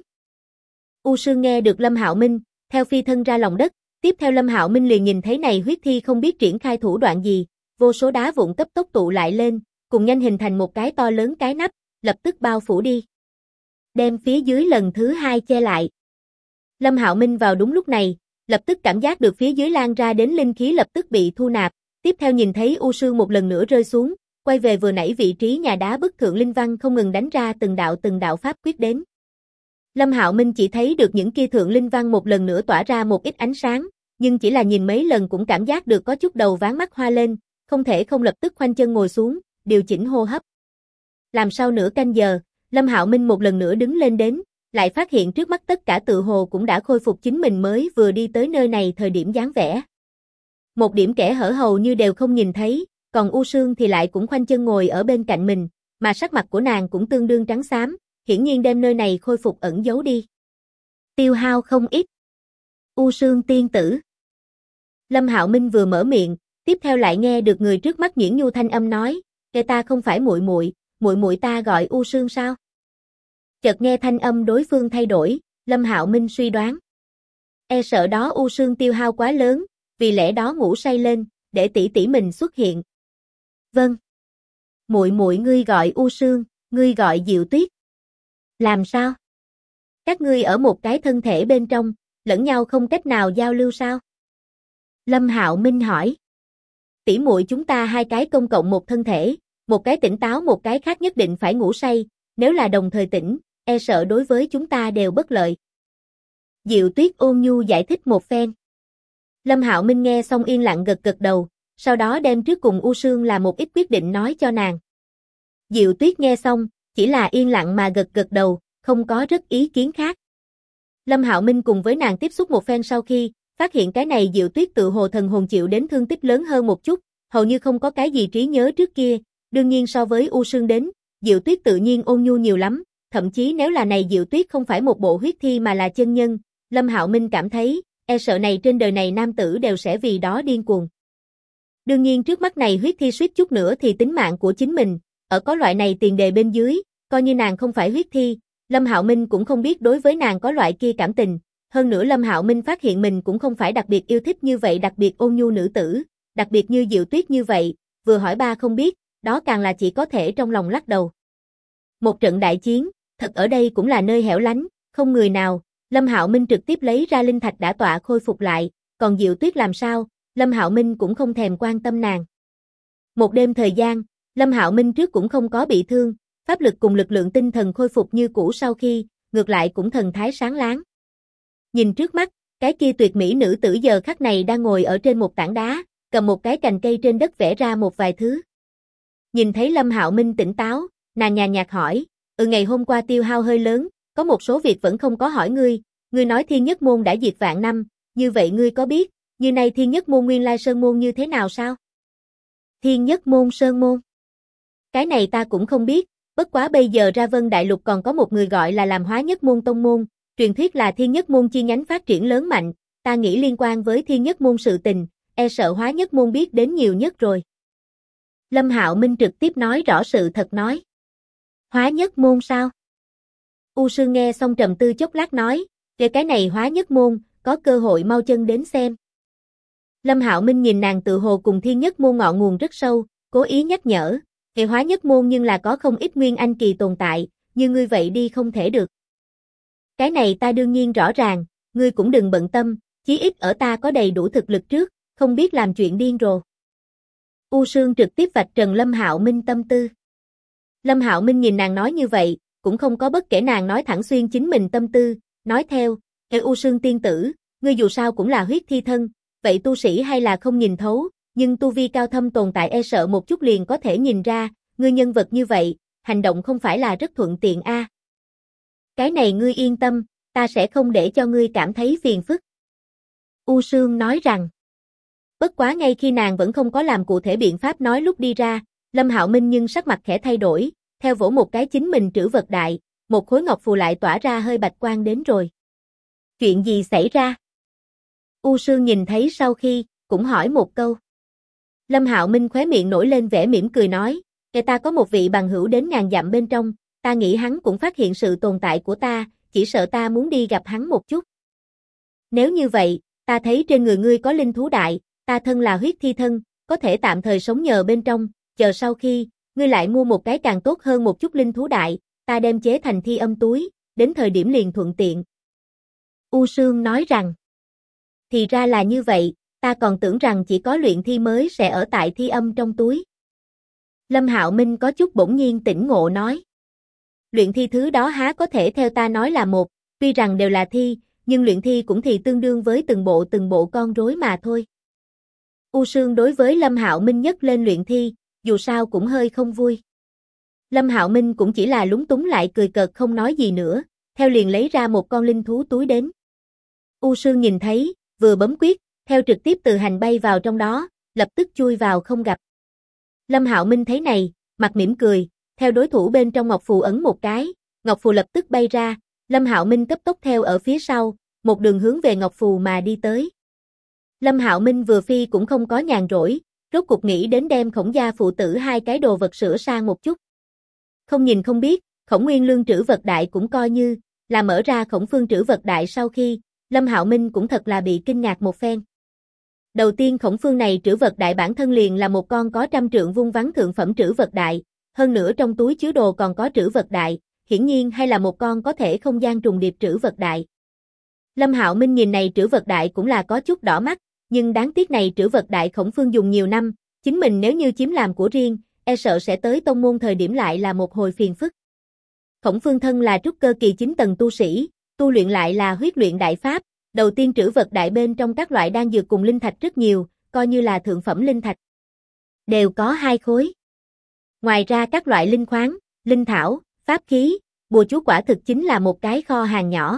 U Sương nghe được Lâm Hạo Minh, theo phi thân ra lòng đất, tiếp theo Lâm Hạo Minh liền nhìn thấy này huyết thi không biết triển khai thủ đoạn gì, vô số đá vụn cấp tốc tụ lại lên, cùng nhanh hình thành một cái to lớn cái nắp, lập tức bao phủ đi. Đem phía dưới lần thứ hai che lại. Lâm Hạo Minh vào đúng lúc này, lập tức cảm giác được phía dưới lan ra đến linh khí lập tức bị thu nạp, tiếp theo nhìn thấy U Sương một lần nữa rơi xuống, quay về vừa nãy vị trí nhà đá bức thượng linh văn không ngừng đánh ra từng đạo pháp quyết đến. Lâm Hạo Minh chỉ thấy được những kia thượng linh văn một lần nữa tỏa ra một ít ánh sáng, nhưng chỉ là nhìn mấy lần cũng cảm giác được có chút đầu váng mắt hoa lên, không thể không lập tức khoanh chân ngồi xuống, điều chỉnh hô hấp. Làm sau nửa canh giờ, Lâm Hạo Minh một lần nữa đứng lên đến, lại phát hiện trước mắt tất cả tự hồ cũng đã khôi phục chính mình mới vừa đi tới nơi này thời điểm dáng vẻ. Một điểm kẽ hở hầu như đều không nhìn thấy, còn U Sương thì lại cũng khoanh chân ngồi ở bên cạnh mình, mà sắc mặt của nàng cũng tương đương trắng xám, hiển nhiên đem nơi này khôi phục ẩn giấu đi. Tiêu hao không ít. U Sương tiên tử. Lâm Hạo Minh vừa mở miệng, tiếp theo lại nghe được người trước mắt nhuyễn nhu thanh âm nói, "Kẻ ta không phải muội muội ta gọi U Sương sao?" Chợt nghe thanh âm đối phương thay đổi, Lâm Hạo Minh suy đoán, e sợ đó U Sương tiêu hao quá lớn, vì lẽ đó ngủ say lên, để tỷ tỷ mình xuất hiện. Vâng. Muội ngươi gọi U Sương, ngươi gọi Diệu Tuyết. Làm sao? Các ngươi ở một cái thân thể bên trong, lẫn nhau không cách nào giao lưu sao? Lâm Hạo Minh hỏi. Tỷ muội chúng ta hai cái công cộng một thân thể, một cái tỉnh táo một cái khác nhất định phải ngủ say, nếu là đồng thời tỉnh, e sợ đối với chúng ta đều bất lợi. Diệu Tuyết ôn nhu giải thích một phen. Lâm Hạo Minh nghe xong yên lặng gật gật đầu, sau đó đem trước cùng U Sương là một ít quyết định nói cho nàng. Diệu Tuyết nghe xong, chỉ là yên lặng mà gật gật đầu, không có rất ý kiến khác. Lâm Hạo Minh cùng với nàng tiếp xúc một phen sau khi, phát hiện cái này Diệu Tuyết tự hồ thần hồn chịu đến thương tích lớn hơn một chút, hầu như không có cái gì trí nhớ trước kia, đương nhiên so với U Sương đến, Diệu Tuyết tự nhiên ôn nhu nhiều lắm, thậm chí nếu là này Diệu Tuyết không phải một bộ huyết thi mà là chân nhân, Lâm Hạo Minh cảm thấy, e sợ này trên đời này nam tử đều sẽ vì đó điên cuồng. Đương nhiên trước mắt này huyết thi suýt chút nữa thì tính mạng của chính mình, ở có loại này tiền đề bên dưới, coi như nàng không phải huyết thi, Lâm Hạo Minh cũng không biết đối với nàng có loại kia cảm tình, hơn nữa Lâm Hạo Minh phát hiện mình cũng không phải đặc biệt yêu thích như vậy đặc biệt ôn nhu nữ tử, đặc biệt như Diệu Tuyết như vậy, vừa hỏi ba không biết, đó càng là chỉ có thể trong lòng lắc đầu. Một trận đại chiến, thật ở đây cũng là nơi hẻo lánh, không người nào, Lâm Hạo Minh trực tiếp lấy ra linh thạch đã tọa khôi phục lại, còn Diệu Tuyết làm sao, Lâm Hạo Minh cũng không thèm quan tâm nàng. Một đêm thời gian, Lâm Hạo Minh trước cũng không có bị thương, pháp lực cùng lực lượng tinh thần khôi phục như cũ sau khi, ngược lại cũng thần thái sáng láng. Nhìn trước mắt, cái kia tuyệt mỹ nữ tử giờ khắc này đang ngồi ở trên một tảng đá, cầm một cái cành cây trên đất vẽ ra một vài thứ. Nhìn thấy Lâm Hạo Minh tỉnh táo, nàng nhàn nhạt hỏi, ngày hôm qua tiêu hao hơi lớn, có một số việc vẫn không có hỏi ngươi nói Thiên Nhất Môn đã diệt vạn năm, như vậy ngươi có biết, như nay Thiên Nhất Môn nguyên lai Sơn Môn như thế nào sao? Thiên Nhất Môn Sơn Môn? Cái này ta cũng không biết, bất quá bây giờ ra Vân Đại Lục còn có một người gọi là làm Hóa Nhất Môn Tông Môn, truyền thuyết là Thiên Nhất Môn chi nhánh phát triển lớn mạnh, ta nghĩ liên quan với Thiên Nhất Môn sự tình, e sợ Hóa Nhất Môn biết đến nhiều nhất rồi. Lâm Hạo Minh trực tiếp nói rõ sự thật nói. Hóa Nhất Môn sao? U Sương nghe xong trầm tư chốc lát nói, về cái này Hóa Nhất Môn, có cơ hội mau chân đến xem. Lâm Hạo Minh nhìn nàng tự hồ cùng Thiên Nhất Môn ngọn nguồn rất sâu, cố ý nhắc nhở, về Hóa Nhất Môn nhưng là có không ít nguyên anh kỳ tồn tại, như ngươi vậy đi không thể được. Cái này ta đương nhiên rõ ràng, ngươi cũng đừng bận tâm, chí ít ở ta có đầy đủ thực lực trước, không biết làm chuyện điên rồ. U Sương trực tiếp vạch trần Lâm Hạo Minh tâm tư. Lâm Hạo Minh nhìn nàng nói như vậy, cũng không có bất kể nàng nói thẳng xuyên chính mình tâm tư, nói theo, U Sương tiên tử, ngươi dù sao cũng là huyết thi thân, vậy tu sĩ hay là không nhìn thấu, nhưng tu vi cao thâm tồn tại e sợ một chút liền có thể nhìn ra, ngươi nhân vật như vậy, hành động không phải là rất thuận tiện a. Cái này ngươi yên tâm, ta sẽ không để cho ngươi cảm thấy phiền phức. U Sương nói rằng, Bất quá ngay khi nàng vẫn không có làm cụ thể biện pháp nói lúc đi ra, Lâm Hạo Minh nhưng sắc mặt khẽ thay đổi, theo vỗ một cái chính mình trữ vật đại, một khối ngọc phù lại tỏa ra hơi bạch quang đến rồi. Chuyện gì xảy ra? U Sương nhìn thấy sau khi, cũng hỏi một câu. Lâm Hạo Minh khóe miệng nổi lên vẻ mỉm cười nói, ta có một vị bằng hữu đến ngàn dặm bên trong, ta nghĩ hắn cũng phát hiện sự tồn tại của ta, chỉ sợ ta muốn đi gặp hắn một chút. Nếu như vậy, ta thấy trên người ngươi có linh thú đại, ta thân là huyết thi thân, có thể tạm thời sống nhờ bên trong, chờ sau khi, ngươi lại mua một cái càng tốt hơn một chút linh thú đại, ta đem chế thành thi âm túi, đến thời điểm liền thuận tiện. U Sương nói rằng, thì ra là như vậy, ta còn tưởng rằng chỉ có luyện thi mới sẽ ở tại thi âm trong túi. Lâm Hạo Minh có chút bỗng nhiên tỉnh ngộ nói. Luyện thi thứ đó há có thể theo ta nói là một, tuy rằng đều là thi, nhưng luyện thi cũng thì tương đương với từng bộ con rối mà thôi. U Sương đối với Lâm Hạo Minh nhấc lên luyện thi, dù sao cũng hơi không vui. Lâm Hạo Minh cũng chỉ là lúng túng lại cười cợt không nói gì nữa, theo liền lấy ra một con linh thú túi đến. U Sương nhìn thấy, vừa bấm quyết, theo trực tiếp từ hành bay vào trong đó, lập tức chui vào không gặp. Lâm Hạo Minh thấy này, mặt mỉm cười, theo đối thủ bên trong ngọc phù ấn một cái, ngọc phù lập tức bay ra, Lâm Hạo Minh cấp tốc theo ở phía sau, một đường hướng về ngọc phù mà đi tới. Lâm Hạo Minh vừa phi cũng không có nhàn rỗi, rốt cục nghĩ đến đem Khổng gia phụ tử hai cái đồ vật sửa sang một chút. Không nhìn không biết, Khổng Nguyên Lương trữ vật đại cũng coi như là mở ra Khổng Phương trữ vật đại sau khi, Lâm Hạo Minh cũng thật là bị kinh ngạc một phen. Đầu tiên Khổng Phương này trữ vật đại bản thân liền là một con có 100 trượng vuông vắn thượng phẩm trữ vật đại, hơn nữa trong túi chứa đồ còn có trữ vật đại, hiển nhiên hay là một con có thể không gian trùng điệp trữ vật đại. Lâm Hạo Minh nhìn này trữ vật đại cũng là có chút đỏ mắt, nhưng đáng tiếc này trữ vật đại Khổng Phương dùng nhiều năm, chính mình nếu như chiếm làm của riêng, e sợ sẽ tới tông môn thời điểm lại là một hồi phiền phức. Khổng Phương thân là trúc cơ kỳ 9 tầng tu sĩ, tu luyện lại là huyết luyện đại pháp, đầu tiên trữ vật đại bên trong các loại đan dược cùng linh thạch rất nhiều, coi như là thượng phẩm linh thạch. Đều có 2 khối. Ngoài ra các loại linh khoáng, linh thảo, pháp khí, bùa chú quả thực chính là một cái kho hàng nhỏ.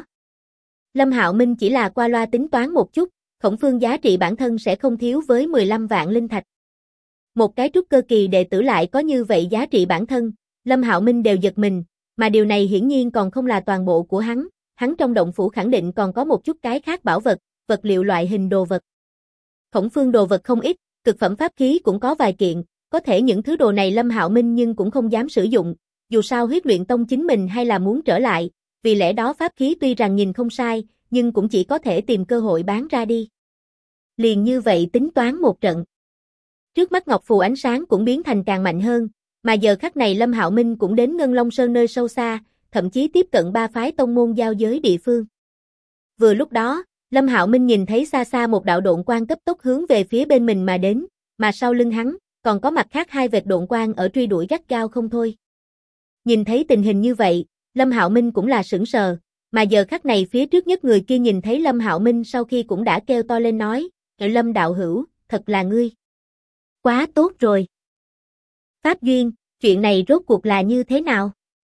Lâm Hạo Minh chỉ là qua loa tính toán một chút, Khổng Phương giá trị bản thân sẽ không thiếu với 15 vạn linh thạch. Một cái trúc cơ kỳ đệ tử lại có như vậy giá trị bản thân, Lâm Hạo Minh đều giật mình, mà điều này hiển nhiên còn không là toàn bộ của hắn trong động phủ khẳng định còn có một chút cái khác bảo vật, vật liệu loại hình đồ vật. Khổng Phương đồ vật không ít, cực phẩm pháp khí cũng có vài kiện, có thể những thứ đồ này Lâm Hạo Minh nhưng cũng không dám sử dụng, dù sao huyết luyện tông chính mình hay là muốn trở lại, vì lẽ đó pháp khí tuy rằng nhìn không sai, nhưng cũng chỉ có thể tìm cơ hội bán ra đi. Liền như vậy tính toán một trận. Trước mắt ngọc phù ánh sáng cũng biến thành càng mạnh hơn, mà giờ khắc này Lâm Hạo Minh cũng đến Ngân Long Sơn nơi sâu xa, thậm chí tiếp cận 3 phái tông môn giao giới địa phương. Vừa lúc đó, Lâm Hạo Minh nhìn thấy xa xa một đạo độn quang cấp tốc hướng về phía bên mình mà đến, mà sau lưng hắn, còn có mặt khác 2 vệt độn quang ở truy đuổi gắt gao không thôi. Nhìn thấy tình hình như vậy, Lâm Hạo Minh cũng là sững sờ, mà giờ khắc này phía trước nhất người kia nhìn thấy Lâm Hạo Minh sau khi cũng đã kêu to lên nói, Lâm đạo hữu, thật là ngươi. Quá tốt rồi. Pháp Duyên, chuyện này rốt cuộc là như thế nào?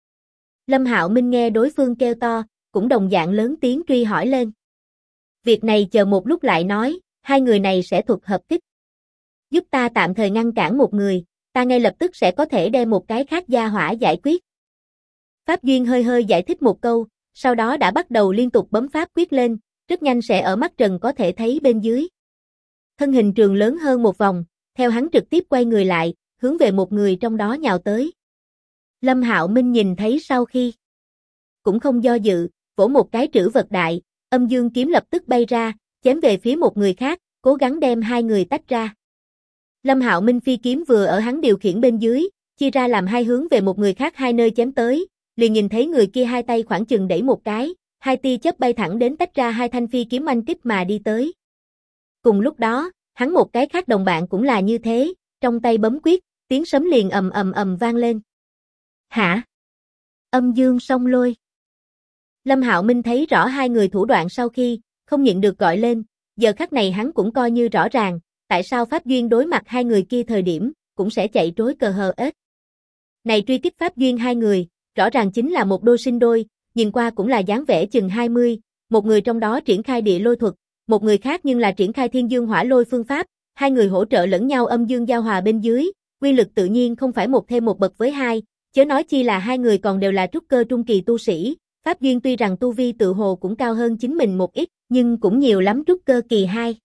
Lâm Hạo Minh nghe đối phương kêu to, cũng đồng dạng lớn tiếng truy hỏi lên. Việc này chờ một lúc lại nói, 2 người này sẽ thuật hợp kích. Giúp ta tạm thời ngăn cản một người, ta ngay lập tức sẽ có thể đem một cái khác gia hỏa giải quyết. Pháp Duyên hơi hơi giải thích một câu, sau đó đã bắt đầu liên tục bấm pháp quyết lên, rất nhanh sẽ ở mắt trần có thể thấy bên dưới. Thân hình trường lớn hơn một vòng, theo hắn trực tiếp quay người lại, hướng về một người trong đó nhào tới. Lâm Hạo Minh nhìn thấy sau khi, cũng không do dự, vỗ một cái trữ vật đại, âm dương kiếm lập tức bay ra, chém về phía một người khác, cố gắng đem 2 người tách ra. Lâm Hạo Minh phi kiếm vừa ở hắn điều khiển bên dưới, chia ra làm 2 hướng về một người khác 2 nơi chém tới, liền nhìn thấy người kia 2 tay khoảng chừng đẩy một cái, 2 tia chớp bay thẳng đến tách ra 2 thanh phi kiếm anh kích mà đi tới. Cùng lúc đó, hắn một cái khác đồng bạn cũng là như thế, trong tay bấm quyết, tiếng sấm liền ầm ầm ầm vang lên. Hả? Âm dương song lôi. Lâm Hạo Minh thấy rõ 2 người thủ đoạn sau khi, không nhịn được gọi lên, giờ khắc này hắn cũng coi như rõ ràng, tại sao Pháp Duyên đối mặt 2 người kia thời điểm, cũng sẽ chạy trối cờ hờ ếch. Này truy kích Pháp Duyên 2 người, rõ ràng chính là một đôi sinh đôi, nhìn qua cũng là dáng vẻ chừng 20, một người trong đó triển khai địa lôi thuật, một người khác nhưng là triển khai thiên dương hỏa lôi phương pháp, hai người hỗ trợ lẫn nhau âm dương giao hòa bên dưới, quy lực tự nhiên không phải một thêm một bậc với hai, chớ nói chi là hai người còn đều là trúc cơ trung kỳ tu sĩ. Pháp Duyên tuy rằng tu vi tự hồ cũng cao hơn chính mình một ít, nhưng cũng nhiều lắm trúc cơ kỳ 2.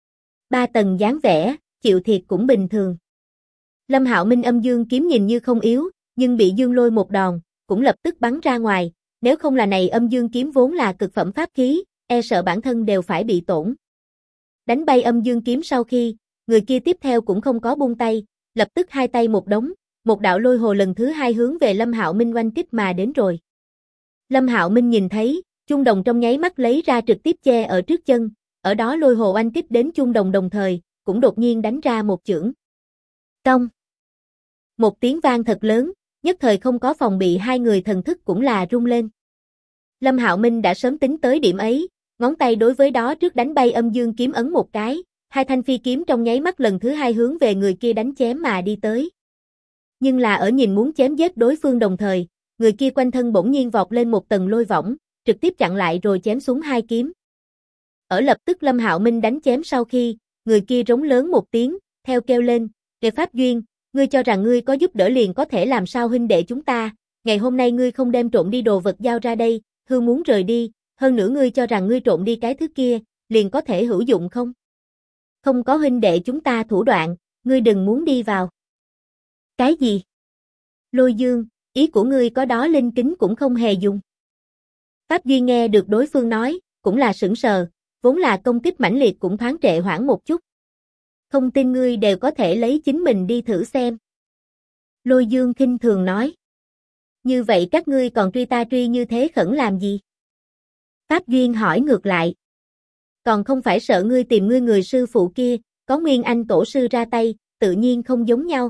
3 tầng dáng vẻ, chịu thiệt cũng bình thường. Lâm Hạo Minh âm dương kiếm nhìn như không yếu, nhưng bị Dương Lôi một đòn, cũng lập tức bắn ra ngoài, nếu không là này âm dương kiếm vốn là cực phẩm pháp khí, e sợ bản thân đều phải bị tổn. Đánh bay âm dương kiếm sau khi, người kia tiếp theo cũng không có buông tay, lập tức hai tay một đống, một đạo lôi hồ lần thứ hai hướng về Lâm Hạo Minh oanh kích mà đến rồi. Lâm Hạo Minh nhìn thấy, chuông đồng trong nháy mắt lấy ra trực tiếp che ở trước chân, ở đó lôi hồ oanh kích đến chuông đồng đồng thời, cũng đột nhiên đánh ra một chưởng. Cong. Một tiếng vang thật lớn, nhất thời không có phòng bị, hai người thần thức cũng là rung lên. Lâm Hạo Minh đã sớm tính tới điểm ấy, ngón tay đối với đó trước đánh bay âm dương kiếm ấn một cái, hai thanh phi kiếm trong nháy mắt lần thứ hai hướng về người kia đánh chém mà đi tới. Nhưng là ở nhìn muốn chém giết đối phương đồng thời, người kia quanh thân bỗng nhiên vọt lên một tầng lôi võng, trực tiếp chặn lại rồi chém xuống hai kiếm. Ở lập tức Lâm Hạo Minh đánh chém sau khi, người kia rống lớn một tiếng, theo kêu lên, "Kề Pháp Duyên, ngươi cho rằng ngươi có giúp đỡ liền có thể làm sao huynh đệ chúng ta, ngày hôm nay ngươi không đem trộm đi đồ vật giao ra đây, hư muốn rời đi, hơn nữa ngươi cho rằng ngươi trộm đi cái thứ kia, liền có thể hữu dụng không? Không có huynh đệ chúng ta thủ đoạn, ngươi đừng muốn đi vào." "Cái gì? Lôi Dương, ý của ngươi có đó linh kính cũng không hề dùng." Pháp Duyên nghe được đối phương nói, cũng là sững sờ, vốn là công kích mãnh liệt cũng thoáng trệ hoãn một chút. "Không tin ngươi đều có thể lấy chính mình đi thử xem." Lôi Dương khinh thường nói. "Như vậy các ngươi còn truy ta truy như thế khẩn làm gì?" Pháp Duyên hỏi ngược lại. "Còn không phải sợ ngươi tìm ngươi người sư phụ kia, có Nguyên Anh tổ sư ra tay, tự nhiên không giống nhau."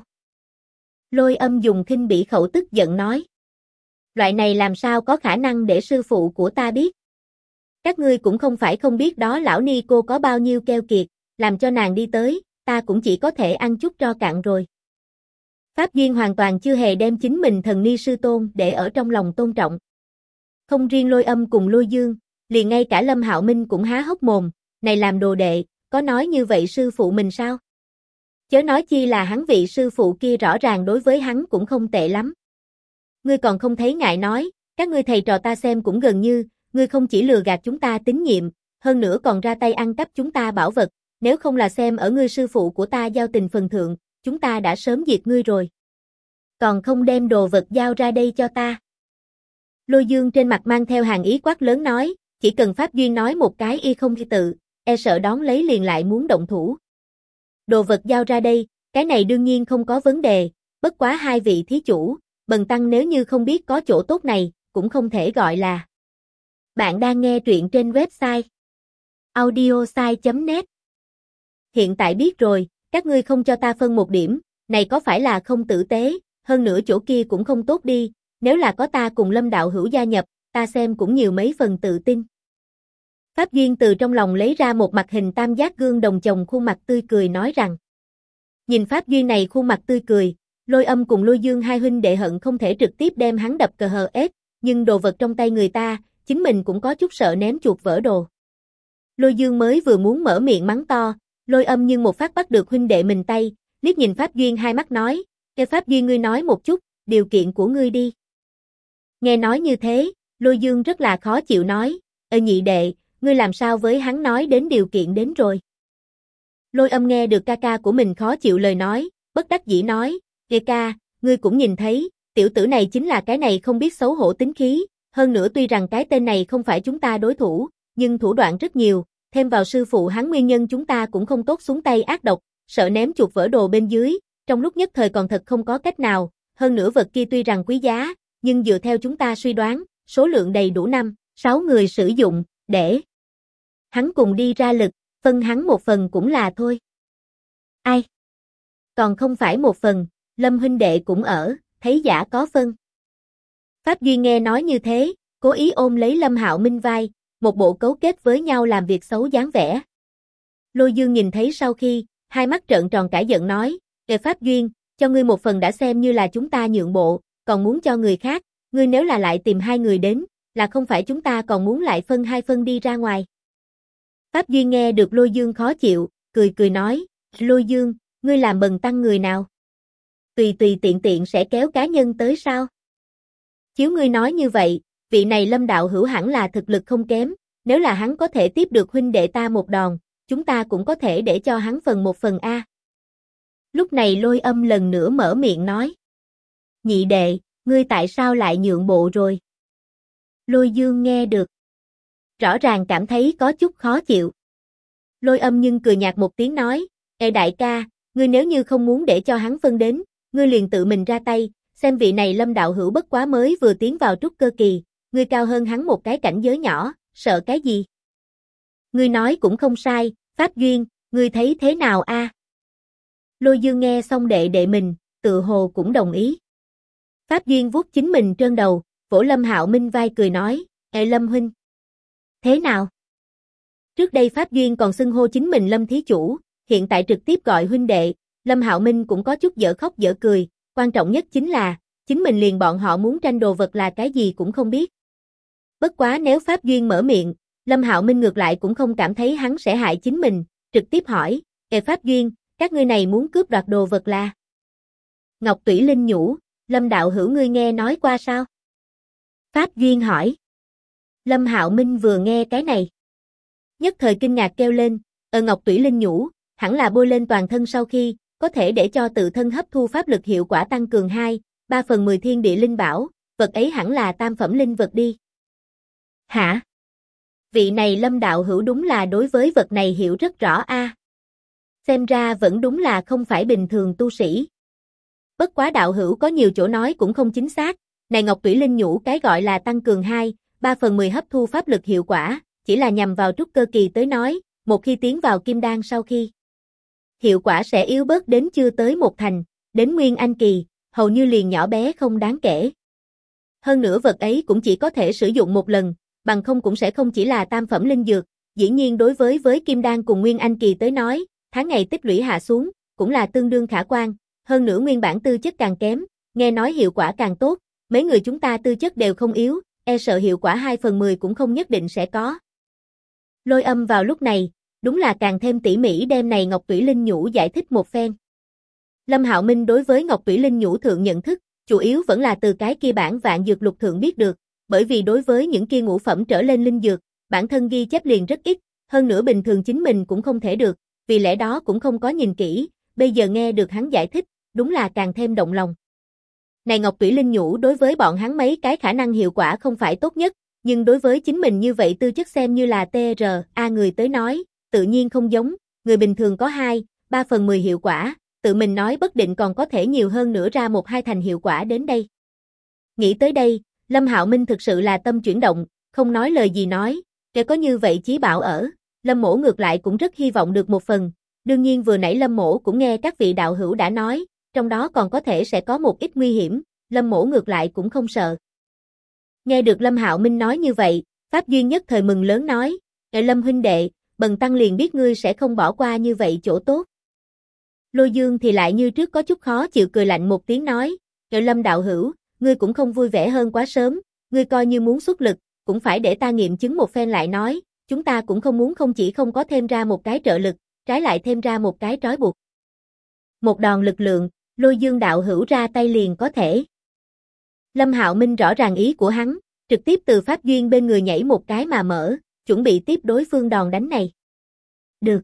Lôi Âm dùng khinh bỉ khẩu tức giận nói. "Loại này làm sao có khả năng để sư phụ của ta biết? Các ngươi cũng không phải không biết đó lão ni cô có bao nhiêu keo kiệt, làm cho nàng đi tới, ta cũng chỉ có thể ăn chút tro cạn rồi." Pháp Duyên hoàn toàn chưa hề đem chính mình thần ni sư tôn để ở trong lòng tôn trọng. Không riêng Lôi Âm cùng Lôi Dương, liền ngay cả Lâm Hạo Minh cũng há hốc mồm, này làm đồ đệ, có nói như vậy sư phụ mình sao? Chớ nói chi là hắn vị sư phụ kia rõ ràng đối với hắn cũng không tệ lắm. Ngươi còn không thấy ngại nói, các ngươi thầy trò ta xem cũng gần như, ngươi không chỉ lừa gạt chúng ta tín nhiệm, hơn nữa còn ra tay ăn cắp chúng ta bảo vật, nếu không là xem ở ngươi sư phụ của ta giao tình phần thượng, chúng ta đã sớm diệt ngươi rồi. Còn không đem đồ vật giao ra đây cho ta." Lôi Dương trên mặt mang theo hàn ý quát lớn nói, chỉ cần Pháp Duyên nói một cái y không thi tự, e sợ đón lấy liền lại muốn động thủ. "Đồ vật giao ra đây, cái này đương nhiên không có vấn đề, bất quá hai vị thí chủ, bần tăng nếu như không biết có chỗ tốt này, cũng không thể gọi là." Bạn đang nghe truyện trên website audiosai.net. Hiện tại biết rồi, các ngươi không cho ta phân một điểm, này có phải là không tử tế, hơn nữa chỗ kia cũng không tốt đi, nếu là có ta cùng Lâm đạo hữu gia nhập, ta xem cũng nhiều mấy phần tự tin. Pháp Duyên từ trong lòng lấy ra một mặt hình tam giác gương đồng chồng khuôn mặt tươi cười nói rằng. Nhìn Pháp Duyên này khuôn mặt tươi cười, Lôi Âm cùng Lôi Dương hai huynh đệ hận không thể trực tiếp đem hắn đập cờ hờ ép, nhưng đồ vật trong tay người ta, chính mình cũng có chút sợ ném chuột vỡ đồ. Lôi Dương mới vừa muốn mở miệng mắng to, Lôi Âm nhưng một phát bắt được huynh đệ mình tay, liếc nhìn Pháp Duyên hai mắt nói, "Nghe Pháp Duyên ngươi nói một chút, điều kiện của ngươi đi." Nghe nói như thế, Lôi Dương rất là khó chịu nói, Nhị đệ, ngươi làm sao với hắn nói đến điều kiện đến rồi?" Lôi Âm nghe được ca ca của mình khó chịu lời nói, bất đắc dĩ nói, "Kìa ca, ngươi cũng nhìn thấy, tiểu tử này chính là cái này không biết xấu hổ tính khí, hơn nữa tuy rằng cái tên này không phải chúng ta đối thủ, nhưng thủ đoạn rất nhiều, thêm vào sư phụ hắn nguyên nhân chúng ta cũng không tốt xuống tay ác độc, sợ ném chuột vỡ đồ bên dưới, trong lúc nhất thời còn thật không có cách nào, hơn nữa vật kia tuy rằng quý giá, nhưng dựa theo chúng ta suy đoán, số lượng đầy đủ 5-6 người sử dụng, để hắn cùng đi ra lực, phân hắn một phần cũng là thôi." "Ai? Còn không phải một phần, Lâm huynh đệ cũng ở, thấy giả có phân." Pháp Duyên nghe nói như thế, cố ý ôm lấy Lâm Hạo Minh vai, một bộ cấu kết với nhau làm việc xấu dáng vẻ. Lôi Dương nhìn thấy sau khi, hai mắt trợn tròn cả giận nói, "Kìa Pháp Duyên, cho ngươi một phần đã xem như là chúng ta nhượng bộ, còn muốn cho người khác, ngươi nếu là lại tìm hai người đến, là không phải chúng ta còn muốn lại phân hai phân đi ra ngoài." Pháp Duyên nghe được Lôi Dương khó chịu, cười cười nói, Lôi Dương, ngươi làm bần tăng người nào? Tùy tùy tiện tiện sẽ kéo cá nhân tới sao? Chiếu ngươi nói như vậy, vị này Lâm đạo hữu hẳn là thực lực không kém, nếu là hắn có thể tiếp được huynh đệ ta một đòn, chúng ta cũng có thể để cho hắn một phần a. Lúc này Lôi Âm lần nữa mở miệng nói. Nhị đệ, ngươi tại sao lại nhượng bộ rồi? Lôi Dương nghe được. Rõ ràng cảm thấy có chút khó chịu. Lôi Âm nhưng cười nhạt một tiếng nói, Ê đại ca, ngươi nếu như không muốn để cho hắn phân đến, ngươi liền tự mình ra tay, xem vị này Lâm đạo hữu bất quá mới vừa tiến vào trúc cơ kỳ, ngươi cao hơn hắn một cái cảnh giới nhỏ, sợ cái gì? Ngươi nói cũng không sai, Pháp Duyên, ngươi thấy thế nào a? Lôi Dương nghe xong đệ đệ mình, tự hồ cũng đồng ý. Pháp Duyên vuốt chính mình trơn đầu, vỗ Lâm Hạo Minh vai cười nói, Ê Lâm huynh. Thế nào? Trước đây Pháp Duyên còn xưng hô chính mình Lâm thí chủ, hiện tại trực tiếp gọi huynh đệ, Lâm Hạo Minh cũng có chút dở khóc dở cười, quan trọng nhất chính là, chính mình liền bọn họ muốn tranh đồ vật là cái gì cũng không biết. Bất quá nếu Pháp Duyên mở miệng, Lâm Hạo Minh ngược lại cũng không cảm thấy hắn sẽ hại chính mình, trực tiếp hỏi, Ê Pháp Duyên, các ngươi này muốn cướp đoạt đồ vật là? Ngọc Tủy Linh nhủ, Lâm đạo hữu ngươi nghe nói qua sao? Pháp Duyên hỏi. Lâm Hạo Minh vừa nghe cái này, nhất thời kinh ngạc kêu lên, Ngọc Tủy Linh nhủ, hẳn là bôi lên toàn thân sau khi, có thể để cho tự thân hấp thu pháp lực hiệu quả tăng cường 2/3 thiên địa linh bảo, vật ấy hẳn là tam phẩm linh vật đi. Hả? Vị này Lâm đạo hữu đúng là đối với vật này hiểu rất rõ a. Xem ra vẫn đúng là không phải bình thường tu sĩ. Bất quá đạo hữu có nhiều chỗ nói cũng không chính xác, này Ngọc Tủy Linh nhũ cái gọi là tăng cường 2/3 hấp thu pháp lực hiệu quả, chỉ là nhằm vào trúc cơ kỳ tới nói, một khi tiến vào kim đan sau khi, hiệu quả sẽ yếu bớt đến chưa tới một thành, đến nguyên anh kỳ, hầu như liền nhỏ bé không đáng kể. Hơn nữa vật ấy cũng chỉ có thể sử dụng một lần, bằng không cũng sẽ không chỉ là tam phẩm linh dược, dĩ nhiên đối với kim đan cùng nguyên anh kỳ tới nói, tháng ngày tích lũy hạ xuống, cũng là tương đương khả quan, hơn nữa nguyên bản tư chất càng kém, nghe nói hiệu quả càng tốt, mấy người chúng ta tư chất đều không yếu, e sợ hiệu quả 2/10 cũng không nhất định sẽ có. Lôi Âm vào lúc này, đúng là càng thêm tỉ mỉ đem này Ngọc Tủy Linh nhũ giải thích một phen. Lâm Hạo Minh đối với Ngọc Tủy Linh nhũ thượng nhận thức, chủ yếu vẫn là từ cái kia bản vạn dược lục thượng biết được, bởi vì đối với những kia ngũ phẩm trở lên linh dược, bản thân ghi chép liền rất ít, hơn nữa bình thường chính mình cũng không thể được, vì lẽ đó cũng không có nhìn kỹ, bây giờ nghe được hắn giải thích, đúng là càng thêm động lòng. Này Ngọc Tủy Linh nhũ đối với bọn hắn mấy cái khả năng hiệu quả không phải tốt nhất, nhưng đối với chính mình như vậy tư chất xem như là TRA người tới nói, tự nhiên không giống, người bình thường có 2/3 hiệu quả, tự mình nói bất định còn có thể nhiều hơn nữa ra 1-2 thành hiệu quả đến đây. Nghĩ tới đây, Lâm Hạo Minh thực sự là tâm chuyển động, không nói lời gì nói, kể có như vậy chí bảo ở, Lâm mỗ ngược lại cũng rất hy vọng được một phần, đương nhiên vừa nãy Lâm mỗ cũng nghe các vị đạo hữu đã nói, trong đó còn có thể sẽ có một ít nguy hiểm, Lâm mỗ ngược lại cũng không sợ. Nghe được Lâm Hạo Minh nói như vậy, Pháp Duyên nhất thời mừng lớn nói, Lâm huynh đệ, bần tăng liền biết ngươi sẽ không bỏ qua như vậy chỗ tốt. Lôi Dương thì lại như trước có chút khó chịu cười lạnh một tiếng nói, Lâm đạo hữu, ngươi cũng không vui vẻ hơn quá sớm, ngươi coi như muốn xuất lực, cũng phải để ta nghiệm chứng một phen lại nói, chúng ta cũng không muốn không chỉ không có thêm ra một cái trợ lực, trái lại thêm ra một cái trói buộc. Một đòn lực lượng, Lôi Dương đạo hữu ra tay liền có thể. Lâm Hạo Minh rõ ràng ý của hắn, trực tiếp từ Pháp Duyên bên người nhảy một cái mà mở, chuẩn bị tiếp đối phương đòn đánh này. Được.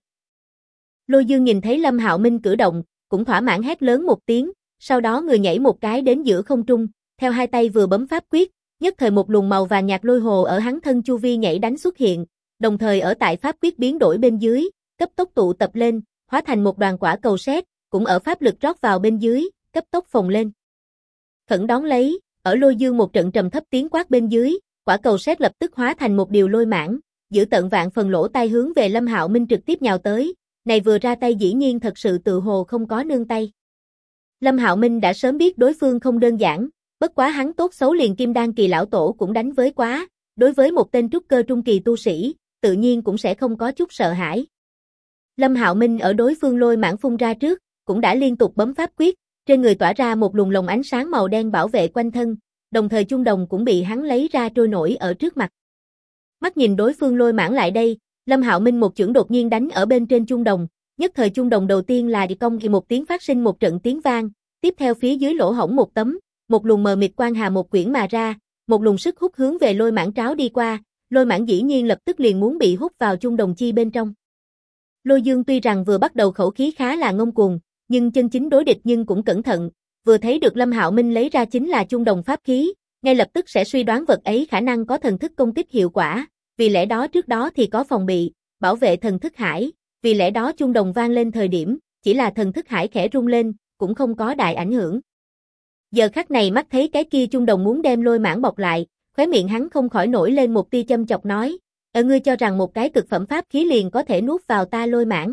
Lôi Dương nhìn thấy Lâm Hạo Minh cử động, cũng thỏa mãn hét lớn một tiếng, sau đó người nhảy một cái đến giữa không trung, theo hai tay vừa bấm pháp quyết, nhất thời một luồng màu vàng nhạt lôi hồ ở hắn thân chu vi nhảy đánh xuất hiện, đồng thời ở tại pháp quyết biến đổi bên dưới, cấp tốc tụ tập lên, hóa thành một đoàn quả cầu sét, cũng ở pháp lực rót vào bên dưới, cấp tốc phồng lên. Khẩn đón lấy, ở Lôi Dương một trận trầm thấp tiếng quát bên dưới, quả cầu sét lập tức hóa thành một điều lôi mãng, giữ tận vạn phần lỗ tai hướng về Lâm Hạo Minh trực tiếp nhào tới, này vừa ra tay dĩ nhiên thật sự tự hồ không có nương tay. Lâm Hạo Minh đã sớm biết đối phương không đơn giản, bất quá hắn tốt xấu liền kim đan kỳ lão tổ cũng đánh với quá, đối với một tên trúc cơ trung kỳ tu sĩ, tự nhiên cũng sẽ không có chút sợ hãi. Lâm Hạo Minh ở đối phương lôi mãng phun ra trước, cũng đã liên tục bấm pháp quyết, trên người tỏa ra một luồng lồng ánh sáng màu đen bảo vệ quanh thân, đồng thời chuông đồng cũng bị hắn lấy ra trôi nổi ở trước mặt. Mắt nhìn đối phương lôi mãng lại đây, Lâm Hạo Minh một chưởng đột nhiên đánh ở bên trên chuông đồng, Nhất thời chuông đồng đầu tiên là đi cong thì một tiếng phát sinh một trận tiếng vang, tiếp theo phía dưới lỗ hổng một tấm, một luồng mờ mịt quang hà một quyển mà ra, một luồng sức hút hướng về Lôi Mãng tráo đi qua, Lôi Mãng dĩ nhiên lập tức liền muốn bị hút vào chuông đồng chi bên trong. Lôi Dương tuy rằng vừa bắt đầu khẩu khí khá là ngông cuồng, nhưng chân chính đối địch nhưng cũng cẩn thận, vừa thấy được Lâm Hạo Minh lấy ra chính là chuông đồng pháp khí, ngay lập tức sẽ suy đoán vật ấy khả năng có thần thức công kích hiệu quả, vì lẽ đó trước đó thì có phòng bị, bảo vệ thần thức hải, vì lẽ đó chuông đồng vang lên thời điểm, chỉ là thần thức hải khẽ rung lên, cũng không có đại ảnh hưởng. Giờ khắc này mắt thấy cái kia chuông đồng muốn đem Lôi Mãng bọc lại, khóe miệng hắn không khỏi nổi lên một tia châm chọc nói, ngươi cho rằng một cái cực phẩm pháp khí liền có thể nuốt vào ta Lôi Mãng.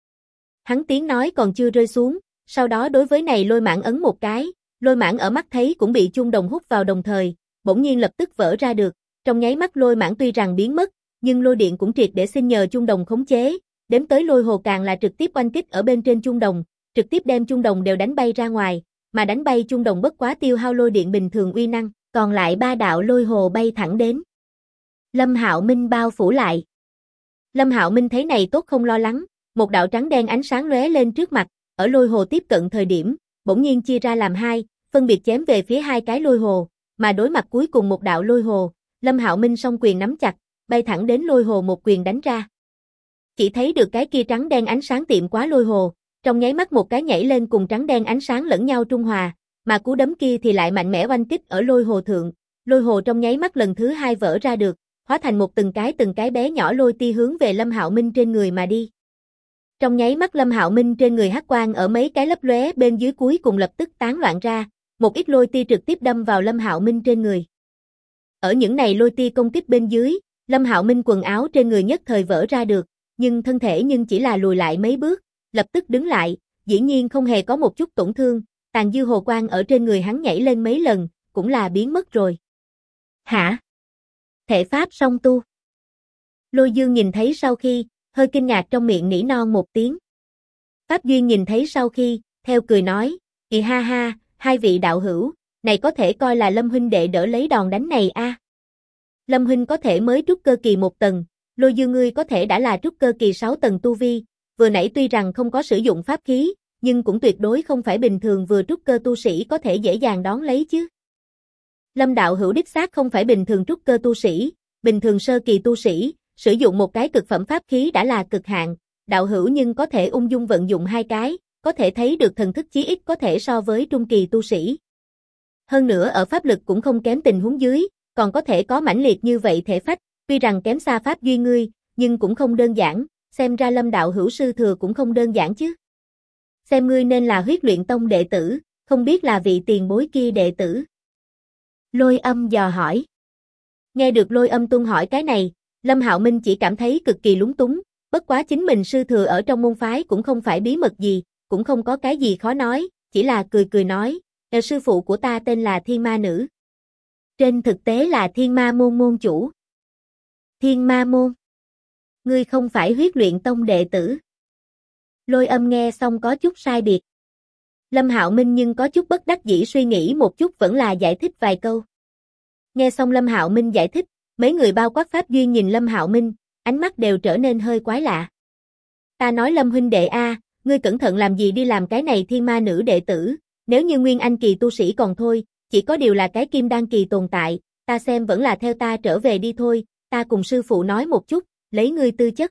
Hắn tiếng nói còn chưa rơi xuống, sau đó đối với này Lôi Mãng ấn một cái, Lôi Mãng ở mắt thấy cũng bị chuông đồng hút vào đồng thời, bỗng nhiên lập tức vỡ ra được, trong nháy mắt Lôi Mãng tuy rằng biến mất, nhưng lôi điện cũng triệt để xin nhờ chuông đồng khống chế, đếm tới lôi hồ càng là trực tiếp oanh kích ở bên trên chuông đồng, trực tiếp đem chuông đồng đều đánh bay ra ngoài, mà đánh bay chuông đồng bất quá tiêu hao lôi điện bình thường uy năng, còn lại 3 đạo lôi hồ bay thẳng đến Lâm Hạo Minh bao phủ lại. Lâm Hạo Minh thấy này tốt không lo lắng, một đạo trắng đen ánh sáng lóe lên trước mặt, ở lôi hồ tiếp cận thời điểm, bỗng nhiên chia ra làm hai, phân biệt chém về phía hai cái lôi hồ, mà đối mặt cuối cùng một đạo lôi hồ, Lâm Hạo Minh song quyền nắm chặt, bay thẳng đến lôi hồ một quyền đánh ra. Chỉ thấy được cái kia trắng đen ánh sáng tiệm quá lôi hồ, trong nháy mắt một cái nhảy lên cùng trắng đen ánh sáng lẫn nhau trung hòa, mà cú đấm kia thì lại mạnh mẽ oanh kích ở lôi hồ thượng, lôi hồ trong nháy mắt lần thứ hai vỡ ra được, hóa thành một từng cái bé nhỏ lôi tia hướng về Lâm Hạo Minh trên người mà đi. Trong nháy mắt Lâm Hạo Minh trên người hắc quang ở mấy cái lấp lóe bên dưới cuối cùng lập tức tán loạn ra, một ít lôi tia trực tiếp đâm vào Lâm Hạo Minh trên người. Ở những này lôi tia công kích bên dưới, Lâm Hạo Minh quần áo trên người nhất thời vỡ ra được, nhưng thân thể chỉ là lùi lại mấy bước, lập tức đứng lại, dĩ nhiên không hề có một chút tổn thương, tàn dư hồ quang ở trên người hắn nhảy lên mấy lần, cũng là biến mất rồi. Hả? Thể pháp song tu. Lôi Dương nhìn thấy sau khi, hơi kinh ngạc trong miệng nỉ non một tiếng. Pháp Duyên nhìn thấy sau khi, theo cười nói, ha ha, hai vị đạo hữu, này có thể coi là Lâm huynh đệ đỡ lấy đòn đánh này a. Lâm huynh có thể mới trúc cơ kỳ 1 tầng, Lôi Dương ngươi có thể đã là trúc cơ kỳ 6 tầng tu vi, vừa nãy tuy rằng không có sử dụng pháp khí, nhưng cũng tuyệt đối không phải bình thường vừa trúc cơ tu sĩ có thể dễ dàng đón lấy chứ. Lâm đạo hữu đích xác không phải bình thường trúc cơ tu sĩ, bình thường sơ kỳ tu sĩ, sử dụng một cái cực phẩm pháp khí đã là cực hạn, đạo hữu nhưng có thể ung dung vận dụng hai cái, có thể thấy được thần thức chí ít có thể so với trung kỳ tu sĩ. Hơn nữa ở pháp lực cũng không kém tình huống dưới, còn có thể có mãnh liệt như vậy thể phách, tuy rằng kém xa pháp duy ngươi, nhưng cũng không đơn giản, xem ra Lâm đạo hữu sư thừa cũng không đơn giản chứ. Xem ngươi nên là Huyết Luyện Tông đệ tử, không biết là vị tiền bối kia đệ tử. Lôi Âm dò hỏi. Nghe được Lôi Âm tuân hỏi cái này, Lâm Hạo Minh chỉ cảm thấy cực kỳ lúng túng, bất quá chính mình sư thừa ở trong môn phái cũng không phải bí mật gì, cũng không có cái gì khó nói, chỉ là cười nói, sư phụ của ta tên là Thiên Ma Nữ. Trên thực tế là Thiên Ma Môn môn chủ. Thiên Ma Môn? Ngươi không phải Huyết Luyện Tông đệ tử. Lôi Âm nghe xong có chút sai biệt. Lâm Hạo Minh nhưng có chút bất đắc dĩ suy nghĩ một chút vẫn là giải thích vài câu. Nghe xong Lâm Hạo Minh giải thích, mấy người bao quát Pháp Duyên nhìn Lâm Hạo Minh, ánh mắt đều trở nên hơi quái lạ. Ta nói Lâm huynh đệ a, ngươi cẩn thận làm gì đi làm cái này Thiên Ma Nữ đệ tử, nếu như Nguyên Anh kỳ tu sĩ còn thôi, chỉ có điều là cái Kim Đan kỳ tồn tại, ta xem vẫn là theo ta trở về đi thôi, ta cùng sư phụ nói một chút, lấy ngươi tư chất.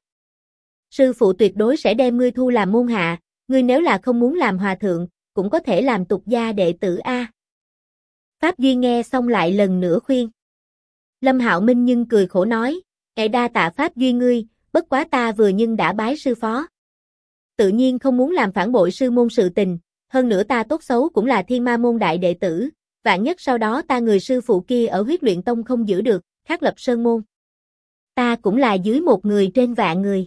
Sư phụ tuyệt đối sẽ đem ngươi thu làm môn hạ, ngươi nếu là không muốn làm hòa thượng, cũng có thể làm tục gia đệ tử a. Pháp Duy nghe xong lại lần nữa khuyên. Lâm Hạo Minh nhưng cười khổ nói, đa tạ Pháp Duy ngươi, bất quá ta vừa nhưng đã bái sư phó. Tự nhiên không muốn làm phản bội sư môn sự tình, hơn nữa ta tốt xấu cũng là Thiên Ma môn đại đệ tử, vạn nhất sau đó ta người sư phụ kia ở Huyết Luyện Tông không giữ được, khắc lập sơn môn. Ta cũng là dưới một người trên vạn người.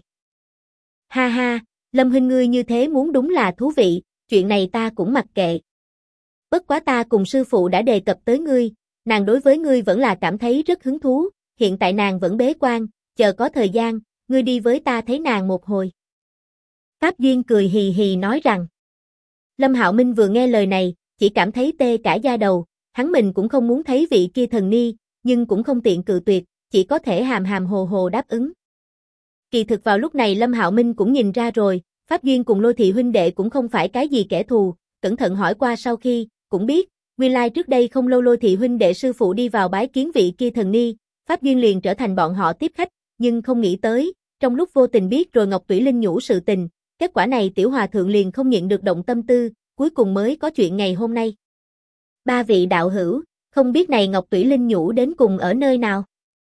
Ha ha, Lâm huynh ngươi như thế muốn đúng là thú vị, chuyện này ta cũng mặc kệ. Bất quá ta cùng sư phụ đã đề cập tới ngươi, nàng đối với ngươi vẫn là cảm thấy rất hứng thú, hiện tại nàng vẫn bế quan, chờ có thời gian, ngươi đi với ta thấy nàng một hồi. Pháp Duyên cười hì hì nói rằng. Lâm Hạo Minh vừa nghe lời này, chỉ cảm thấy tê cả da đầu, hắn mình cũng không muốn thấy vị kia thần ni, nhưng cũng không tiện cự tuyệt, chỉ có thể hàm hàm hồ hồ đáp ứng. Kỳ thực vào lúc này Lâm Hạo Minh cũng nhìn ra rồi, Pháp Duyên cùng Lôi Thị huynh đệ cũng không phải cái gì kẻ thù, cẩn thận hỏi qua sau khi, cũng biết, nguyên lai trước đây không lâu Lôi Thị huynh đệ sư phụ đi vào bái kiến vị kia thần ni, Pháp Duyên liền trở thành bọn họ tiếp khách, nhưng không nghĩ tới, trong lúc vô tình biết rồi Ngọc Tủy Linh nhủ sự tình, kết quả này tiểu hòa thượng liền không nhịn được động tâm tư, cuối cùng mới có chuyện ngày hôm nay. Ba vị đạo hữu, không biết này Ngọc Tủy Linh nhũ đến cùng ở nơi nào?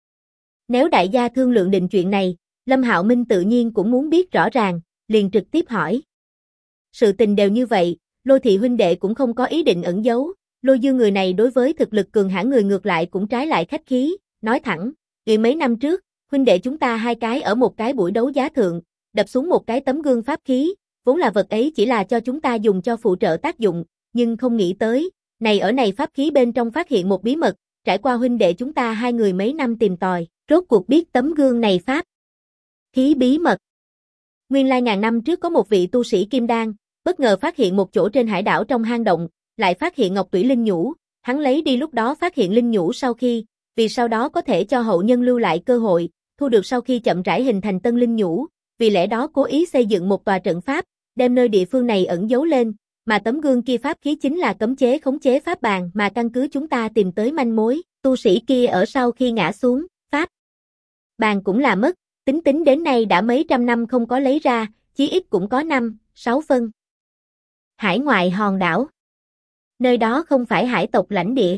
Nếu đại gia thương lượng định chuyện này, Lâm Hạo Minh tự nhiên cũng muốn biết rõ ràng, liền trực tiếp hỏi. Sự tình đều như vậy, Lôi Thị huynh đệ cũng không có ý định ẩn giấu, Lôi Dương người này đối với thực lực cường hãn người ngược lại cũng trái lại khách khí, nói thẳng, mấy năm trước, huynh đệ chúng ta hai cái ở một cái buổi đấu giá thượng, đập xuống một cái tấm gương pháp khí, vốn là vật ấy chỉ là cho chúng ta dùng cho phụ trợ tác dụng, nhưng không nghĩ tới, ở này pháp khí bên trong phát hiện một bí mật, trải qua huynh đệ chúng ta hai người mấy năm tìm tòi, rốt cuộc biết tấm gương này pháp khí bí mật. Nguyên lai ngàn năm trước có một vị tu sĩ kim đan, bất ngờ phát hiện một chỗ trên hải đảo trong hang động, lại phát hiện Ngọc Tủy Linh nhũ, hắn lấy đi lúc đó phát hiện linh nhũ sau khi, vì sau đó có thể cho hậu nhân lưu lại cơ hội, thu được sau khi chậm rãi hình thành tân linh nhũ, vì lẽ đó cố ý xây dựng một tòa trận pháp, đem nơi địa phương này ẩn giấu lên, mà tấm gương kia pháp khí chính là cấm chế khống chế pháp bàn mà căn cứ chúng ta tìm tới manh mối, tu sĩ kia ở sau khi ngã xuống, pháp bàn cũng là mất, tính đến nay đã mấy trăm năm không có lấy ra, chí ít cũng có 5-6 phân. Hải ngoại hòn đảo. Nơi đó không phải hải tộc lãnh địa.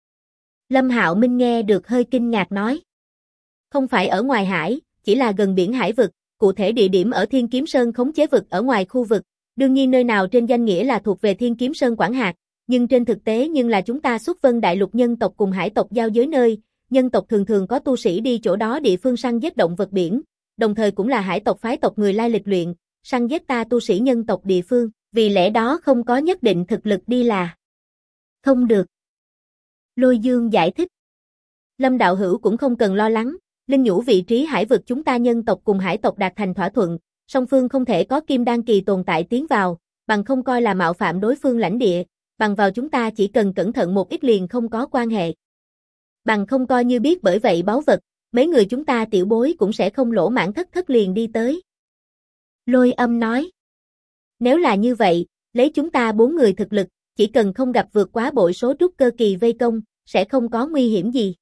Lâm Hạo Minh nghe được hơi kinh ngạc nói. Không phải ở ngoài hải, chỉ là gần biển hải vực, cụ thể địa điểm ở Thiên Kiếm Sơn khống chế vực ở ngoài khu vực, đương nhiên nơi nào trên danh nghĩa là thuộc về Thiên Kiếm Sơn quản hạt, nhưng trên thực tế nhưng là chúng ta xuất vân đại lục nhân tộc cùng hải tộc giao giới nơi, nhân tộc thường thường có tu sĩ đi chỗ đó địa phương săn giết động vật biển, đồng thời cũng là hải tộc phái tộc người lai lịch luyện, săn giết ta tu sĩ nhân tộc địa phương, vì lẽ đó không có nhất định thực lực đi là không được. Lôi Dương giải thích. Lâm đạo hữu cũng không cần lo lắng, linh nhũ vị trí hải vực chúng ta nhân tộc cùng hải tộc đạt thành thỏa thuận, song phương không thể có kim đan kỳ tồn tại tiến vào, bằng không coi là mạo phạm đối phương lãnh địa, bằng vào chúng ta chỉ cần cẩn thận một ít liền không có quan hệ. Bằng không coi như biết bởi vậy báu vật, mấy người chúng ta tiểu bối cũng sẽ không lỗ mãn thất liền đi tới. Lôi Âm nói. Nếu là như vậy, lấy chúng ta 4 người thực lực, chỉ cần không gặp vượt quá bội số trúc cơ kỳ vây công, sẽ không có nguy hiểm gì.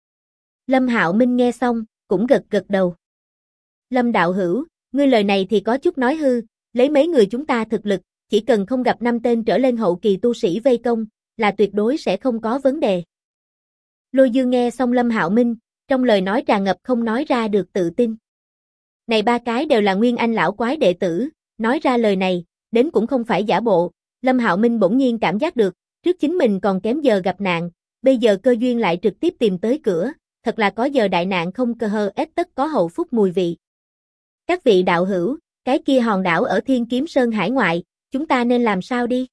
Lâm Hạo Minh nghe xong, cũng gật đầu. Lâm đạo hữu, ngươi lời này thì có chút nói hư, lấy mấy người chúng ta thực lực, chỉ cần không gặp 5 tên trở lên hậu kỳ tu sĩ vây công, là tuyệt đối sẽ không có vấn đề. Lôi Dương nghe xong Lâm Hạo Minh, trong lời nói tràn ngập không nói ra được tự tin. Này 3 cái đều là Nguyên Anh lão quái đệ tử, nói ra lời này, đến cũng không phải giả bộ, Lâm Hạo Minh bỗng nhiên cảm giác được, trước chính mình còn kém giờ gặp nạn, bây giờ cơ duyên lại trực tiếp tìm tới cửa, thật là có giờ đại nạn không cơ hơ ết tất có hậu phúc mùi vị. Các vị đạo hữu, cái kia hòn đảo ở Thiên Kiếm Sơn hải ngoại, chúng ta nên làm sao đi?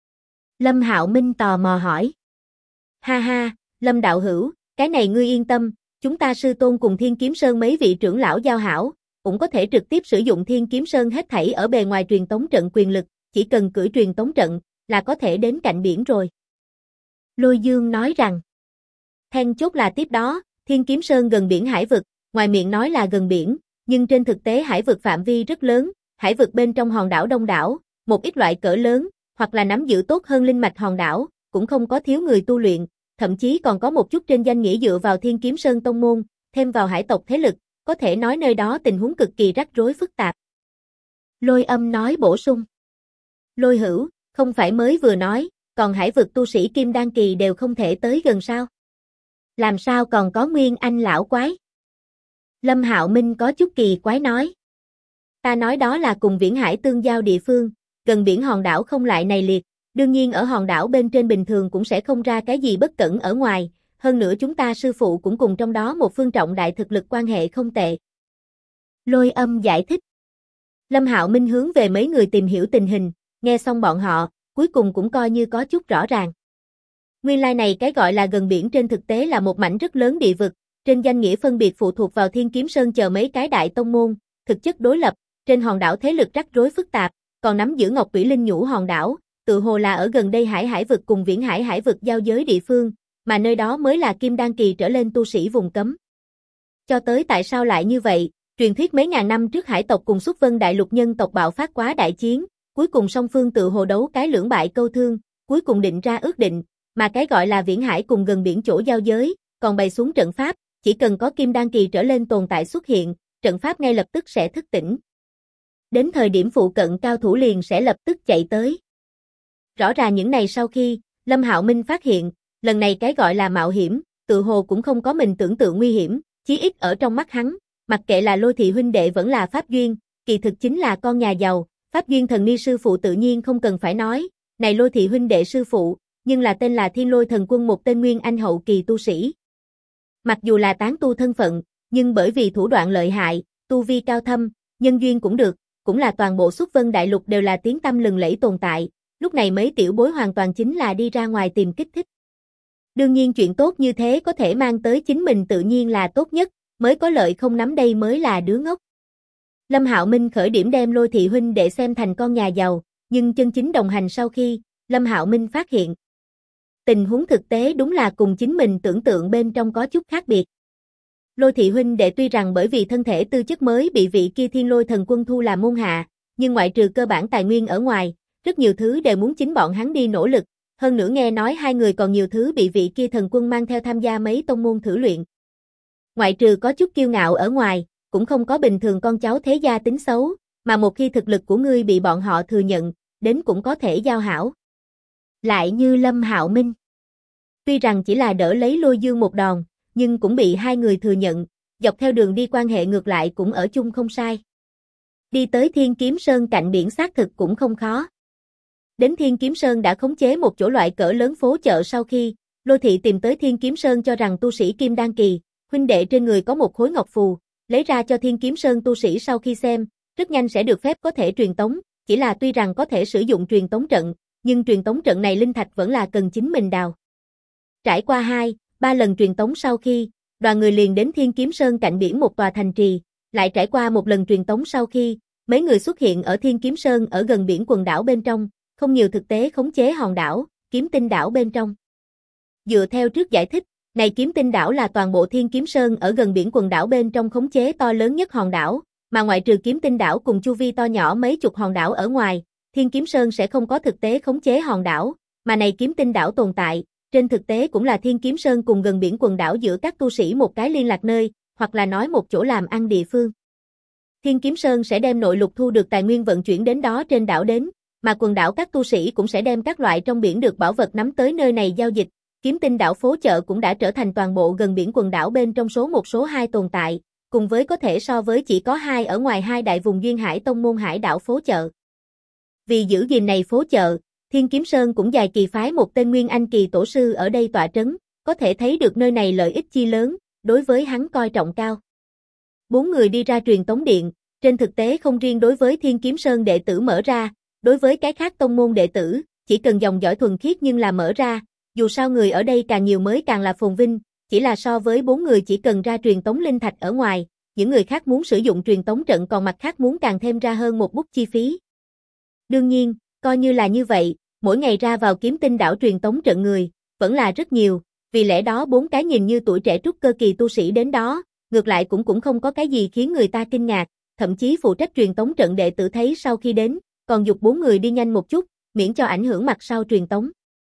Lâm Hạo Minh tò mò hỏi. Ha ha, Lâm đạo hữu, cái này ngươi yên tâm, chúng ta sư tôn cùng Thiên Kiếm Sơn mấy vị trưởng lão giao hảo, cũng có thể trực tiếp sử dụng Thiên Kiếm Sơn hết thảy ở bề ngoài truyền tống trận quyền lực, chỉ cần cưỡi truyền tống trận, là có thể đến cạnh biển rồi. Lôi Dương nói rằng, then chốt là tiếp đó, Thiên Kiếm Sơn gần biển hải vực, ngoài miệng nói là gần biển, nhưng trên thực tế hải vực phạm vi rất lớn, hải vực bên trong hòn đảo đông đảo, một ít loại cỡ lớn, hoặc là nắm giữ tốt hơn linh mạch hòn đảo, cũng không có thiếu người tu luyện, thậm chí còn có một chút trên danh nghĩa dựa vào Thiên Kiếm Sơn tông môn, thêm vào hải tộc thế lực, có thể nói nơi đó tình huống cực kỳ rắc rối phức tạp. Lôi Âm nói bổ sung. Lôi hữu, không phải mới vừa nói, còn hải vực tu sĩ kim đan kỳ đều không thể tới gần sao? Làm sao còn có Nguyên Anh lão quái? Lâm Hạo Minh có chút kỳ quái nói. Ta nói đó là cùng Viễn Hải tương giao địa phương, gần biển hòn đảo không lại này liệt, đương nhiên ở hòn đảo bên trên bình thường cũng sẽ không ra cái gì bất cẩn ở ngoài, hơn nữa chúng ta sư phụ cũng cùng trong đó một phương trọng đại thực lực quan hệ không tệ. Lôi Âm giải thích. Lâm Hạo Minh hướng về mấy người tìm hiểu tình hình, nghe xong bọn họ, cuối cùng cũng coi như có chút rõ ràng. Nguyên lai này cái gọi là gần biển trên thực tế là một mảnh rất lớn địa vực, trên danh nghĩa phân biệt phụ thuộc vào Thiên Kiếm Sơn chờ mấy cái đại tông môn, thực chất đối lập, trên hòn đảo thế lực rắc rối phức tạp, còn nắm giữ Ngọc Tủy Linh nhũ hòn đảo, tự hồ là ở gần đây hải vực cùng Viễn Hải vực giao giới địa phương, mà nơi đó mới là kim đan kỳ trở lên tu sĩ vùng cấm. Cho tới tại sao lại như vậy, Truyền thuyết mấy ngàn năm trước hải tộc cùng Xuất Vân Đại Lục nhân tộc bạo phát quá đại chiến, cuối cùng song phương tự hồ đấu cái lưỡng bại câu thương, cuối cùng định ra ước định, mà cái gọi là viễn hải cùng gần biển chỗ giao giới, còn bày xuống trận pháp, chỉ cần có kim đan kỳ trở lên tồn tại xuất hiện, trận pháp ngay lập tức sẽ thức tỉnh. Đến thời điểm phụ cận cao thủ liền sẽ lập tức chạy tới. Rõ ràng những này sau khi, Lâm Hạo Minh phát hiện, lần này cái gọi là mạo hiểm, tự hồ cũng không có mình tưởng tượng nguy hiểm, chí ít ở trong mắt hắn, mặc kệ là Lôi Thị huynh đệ vẫn là Pháp Duyên, kỳ thực chính là con nhà giàu, Pháp Duyên thần ni sư phụ tự nhiên không cần phải nói, này Lôi Thị huynh đệ sư phụ, nhưng là tên là Thiên Lôi Thần Quân một tên nguyên anh hậu kỳ tu sĩ. Mặc dù là tán tu thân phận, nhưng bởi vì thủ đoạn lợi hại, tu vi cao thâm, nhân duyên cũng được, cũng là toàn bộ Xuất Vân Đại Lục đều là tiếng tăm lừng lẫy tồn tại, lúc này mấy tiểu bối hoàn toàn chính là đi ra ngoài tìm kích thích. Đương nhiên chuyện tốt như thế có thể mang tới chính mình tự nhiên là tốt nhất, mới có lợi không nắm đây mới là đứa ngốc. Lâm Hạo Minh khởi điểm đem Lôi Thị huynh đệ xem thành con nhà giàu, nhưng chân chính đồng hành sau khi, Lâm Hạo Minh phát hiện tình huống thực tế đúng là cùng chính mình tưởng tượng bên trong có chút khác biệt. Lôi Thị huynh đệ tuy rằng bởi vì thân thể tư chất mới bị vị kia Thiên Lôi Thần Quân thu làm môn hạ, nhưng ngoại trừ cơ bản tài nguyên ở ngoài, rất nhiều thứ đều muốn chính bọn hắn đi nỗ lực, hơn nữa nghe nói hai người còn nhiều thứ bị vị kia thần quân mang theo tham gia mấy tông môn thử luyện. Ngoại trừ có chút kiêu ngạo ở ngoài, cũng không có bình thường con cháu thế gia tính xấu, mà một khi thực lực của ngươi bị bọn họ thừa nhận, đến cũng có thể giao hảo. Lại như Lâm Hạo Minh. Tuy rằng chỉ là đỡ lấy Lôi Dương một đòn, nhưng cũng bị hai người thừa nhận, dọc theo đường đi quan hệ ngược lại cũng ở chung không sai. Đi tới Thiên Kiếm Sơn cạnh biển xác thực cũng không khó. Đến Thiên Kiếm Sơn đã khống chế một chỗ loại cỡ lớn phố chợ sau khi, Lôi Thị tìm tới Thiên Kiếm Sơn cho rằng tu sĩ Kim Đan kỳ, huynh đệ trên người có một khối ngọc phù, lấy ra cho Thiên Kiếm Sơn tu sĩ sau khi xem, rất nhanh sẽ được phép có thể truyền tống, chỉ là tuy rằng có thể sử dụng truyền tống trận, nhưng truyền tống trận này linh thạch vẫn là cần chính mình đào. Trải qua 2-3 lần truyền tống sau khi, đoàn người liền đến Thiên Kiếm Sơn cạnh biển một tòa thành trì, lại trải qua một lần truyền tống sau khi, mấy người xuất hiện ở Thiên Kiếm Sơn ở gần biển quần đảo bên trong, không nhiều thực tế khống chế hòn đảo, Kiếm Tinh đảo bên trong. Dựa theo trước giải thích, này Kiếm Tinh đảo là toàn bộ Thiên Kiếm Sơn ở gần biển quần đảo bên trong khống chế to lớn nhất hòn đảo, mà ngoại trừ Kiếm Tinh đảo cùng chu vi to nhỏ mấy chục hòn đảo ở ngoài, Thiên Kiếm Sơn sẽ không có thực tế khống chế hòn đảo, mà này Kiếm Tinh đảo tồn tại, trên thực tế cũng là Thiên Kiếm Sơn cùng gần biển quần đảo giữa các tu sĩ một cái liên lạc nơi, hoặc là nói một chỗ làm ăn địa phương. Thiên Kiếm Sơn sẽ đem nội lục thu được tài nguyên vận chuyển đến đó trên đảo đến, mà quần đảo các tu sĩ cũng sẽ đem các loại trong biển được bảo vật nắm tới nơi này giao dịch. Kiếm Tinh đảo phố chợ cũng đã trở thành toàn bộ gần biển quần đảo bên trong số 1 số 2 tồn tại, cùng với có thể so với chỉ có 2 ở ngoài 2 đại vùng duyên hải tông môn hải đảo phố chợ. Vì giữ gìn này phố chợ, Thiên Kiếm Sơn cũng dài kỳ phái một tên nguyên anh kỳ tổ sư ở đây tọa trấn, có thể thấy được nơi này lợi ích chi lớn, đối với hắn coi trọng cao. 4 người đi ra truyền tống điện, trên thực tế không riêng đối với Thiên Kiếm Sơn đệ tử mở ra, đối với cái khác tông môn đệ tử, chỉ cần dòng dõi thuần khiết nhưng là mở ra, dù sao người ở đây càng nhiều mới càng là phồn vinh, chỉ là so với 4 người chỉ cần ra truyền tống linh thạch ở ngoài, những người khác muốn sử dụng truyền tống trận còn mặt khác muốn càng thêm ra hơn một bút chi phí. Đương nhiên, coi như là như vậy, mỗi ngày ra vào Kiếm Tinh đảo truyền tống trận người, vẫn là rất nhiều, vì lẽ đó 4 cái nhìn như tuổi trẻ trúc cơ kỳ tu sĩ đến đó, ngược lại cũng không có cái gì khiến người ta kinh ngạc, thậm chí phụ trách truyền tống trận đệ tử thấy sau khi đến, còn giục 4 người đi nhanh một chút, miễn cho ảnh hưởng mặt sau truyền tống.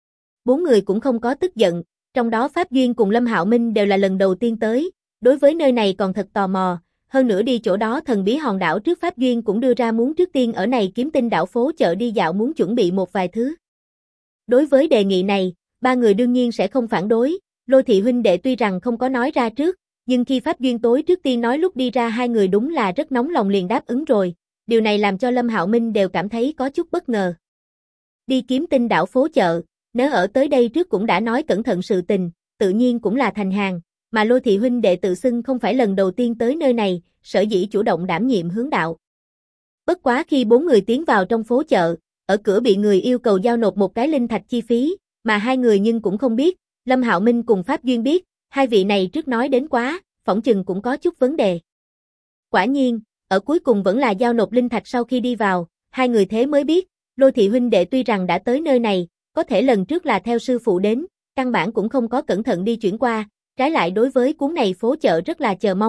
4 người cũng không có tức giận, trong đó Pháp Duyên cùng Lâm Hạo Minh đều là lần đầu tiên tới, đối với nơi này còn thật tò mò, hơn nữa đi chỗ đó thần bí hòn đảo trước Pháp Duyên cũng đưa ra muốn trước tiên ở này Kiếm Tinh đảo phố chợ đi dạo muốn chuẩn bị một vài thứ. Đối với đề nghị này, 3 người đương nhiên sẽ không phản đối, Lôi Thị huynh đệ tuy rằng không có nói ra trước, nhưng khi Pháp Duyên tối trước tiên nói lúc đi ra hai người đúng là rất nóng lòng liền đáp ứng rồi, điều này làm cho Lâm Hạo Minh đều cảm thấy có chút bất ngờ. Đi Kiếm Tinh đảo phố chợ, nếu ở tới đây trước cũng đã nói cẩn thận sự tình, tự nhiên cũng là thành hàng, mà Lôi Thị huynh đệ tự xưng không phải lần đầu tiên tới nơi này, sở dĩ chủ động đảm nhiệm hướng đạo. Bất quá khi 4 người tiến vào trong phố chợ, ở cửa bị người yêu cầu giao nộp một cái linh thạch chi phí, mà hai người nhưng cũng không biết, Lâm Hạo Minh cùng Pháp Duyên biết, hai vị này trước nói đến quá, phỏng chừng cũng có chút vấn đề. Quả nhiên, ở cuối cùng vẫn là giao nộp linh thạch sau khi đi vào, hai người thế mới biết, Lôi Thị huynh đệ tuy rằng đã tới nơi này, có thể lần trước là theo sư phụ đến, căn bản cũng không có cẩn thận đi chuyển qua, trái lại đối với cuốn này phố chợ rất là chờ mong,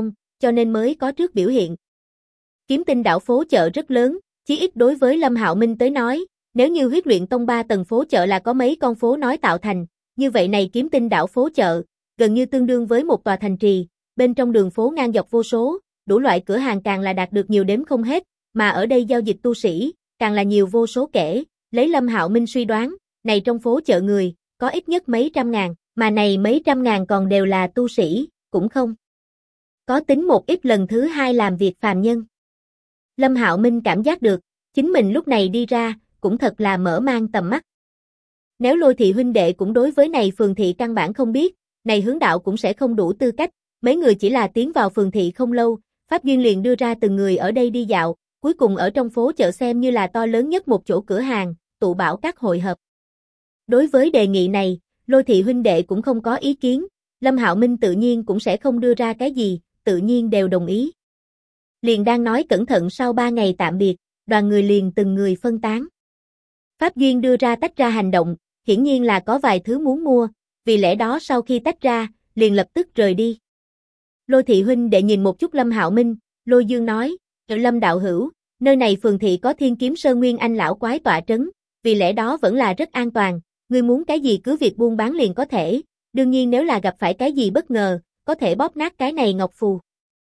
cho nên mới có trước biểu hiện. Kiếm Tinh đảo phố chợ rất lớn, chí ít đối với Lâm Hạo Minh tới nói, nếu như Huyết Luyện Tông 3 tầng phố chợ là có mấy con phố nói tạo thành, như vậy này Kiếm Tinh đảo phố chợ, gần như tương đương với một tòa thành trì, bên trong đường phố ngang dọc vô số, đủ loại cửa hàng càng là đạt được nhiều đếm không hết, mà ở đây giao dịch tu sĩ, càng là nhiều vô số kể, lấy Lâm Hạo Minh suy đoán, này trong phố chợ người, có ít nhất mấy trăm ngàn, mà này mấy trăm ngàn còn đều là tu sĩ, cũng không có tính một ít lần thứ hai làm việc phàm nhân. Lâm Hạo Minh cảm giác được, chính mình lúc này đi ra, cũng thật là mở mang tầm mắt. Nếu Lôi thị huynh đệ cũng đối với này phường thị căn bản không biết, này hướng đạo cũng sẽ không đủ tư cách, mấy người chỉ là tiến vào phường thị không lâu, Pháp Duyên liền đưa ra từng người ở đây đi dạo, cuối cùng ở trong phố chợ xem như là to lớn nhất một chỗ cửa hàng, tụ bảo các hội hợp. Đối với đề nghị này, Lôi thị huynh đệ cũng không có ý kiến, Lâm Hạo Minh tự nhiên cũng sẽ không đưa ra cái gì, tự nhiên đều đồng ý. Liền đang nói cẩn thận sau 3 ngày tạm biệt, đoàn người liền từng người phân tán. Pháp Duyên đưa ra tách ra hành động, hiển nhiên là có vài thứ muốn mua, vì lẽ đó sau khi tách ra, liền lập tức rời đi. Lôi thị huynh đệ nhìn một chút Lâm Hạo Minh, Lôi Dương nói, Lâm đạo hữu, nơi này phường thị có Thiên Kiếm Sơn Nguyên Anh lão quái tọa trấn, vì lẽ đó vẫn là rất an toàn, ngươi muốn cái gì cứ việc buôn bán liền có thể, đương nhiên nếu là gặp phải cái gì bất ngờ, có thể bóp nát cái này ngọc phù.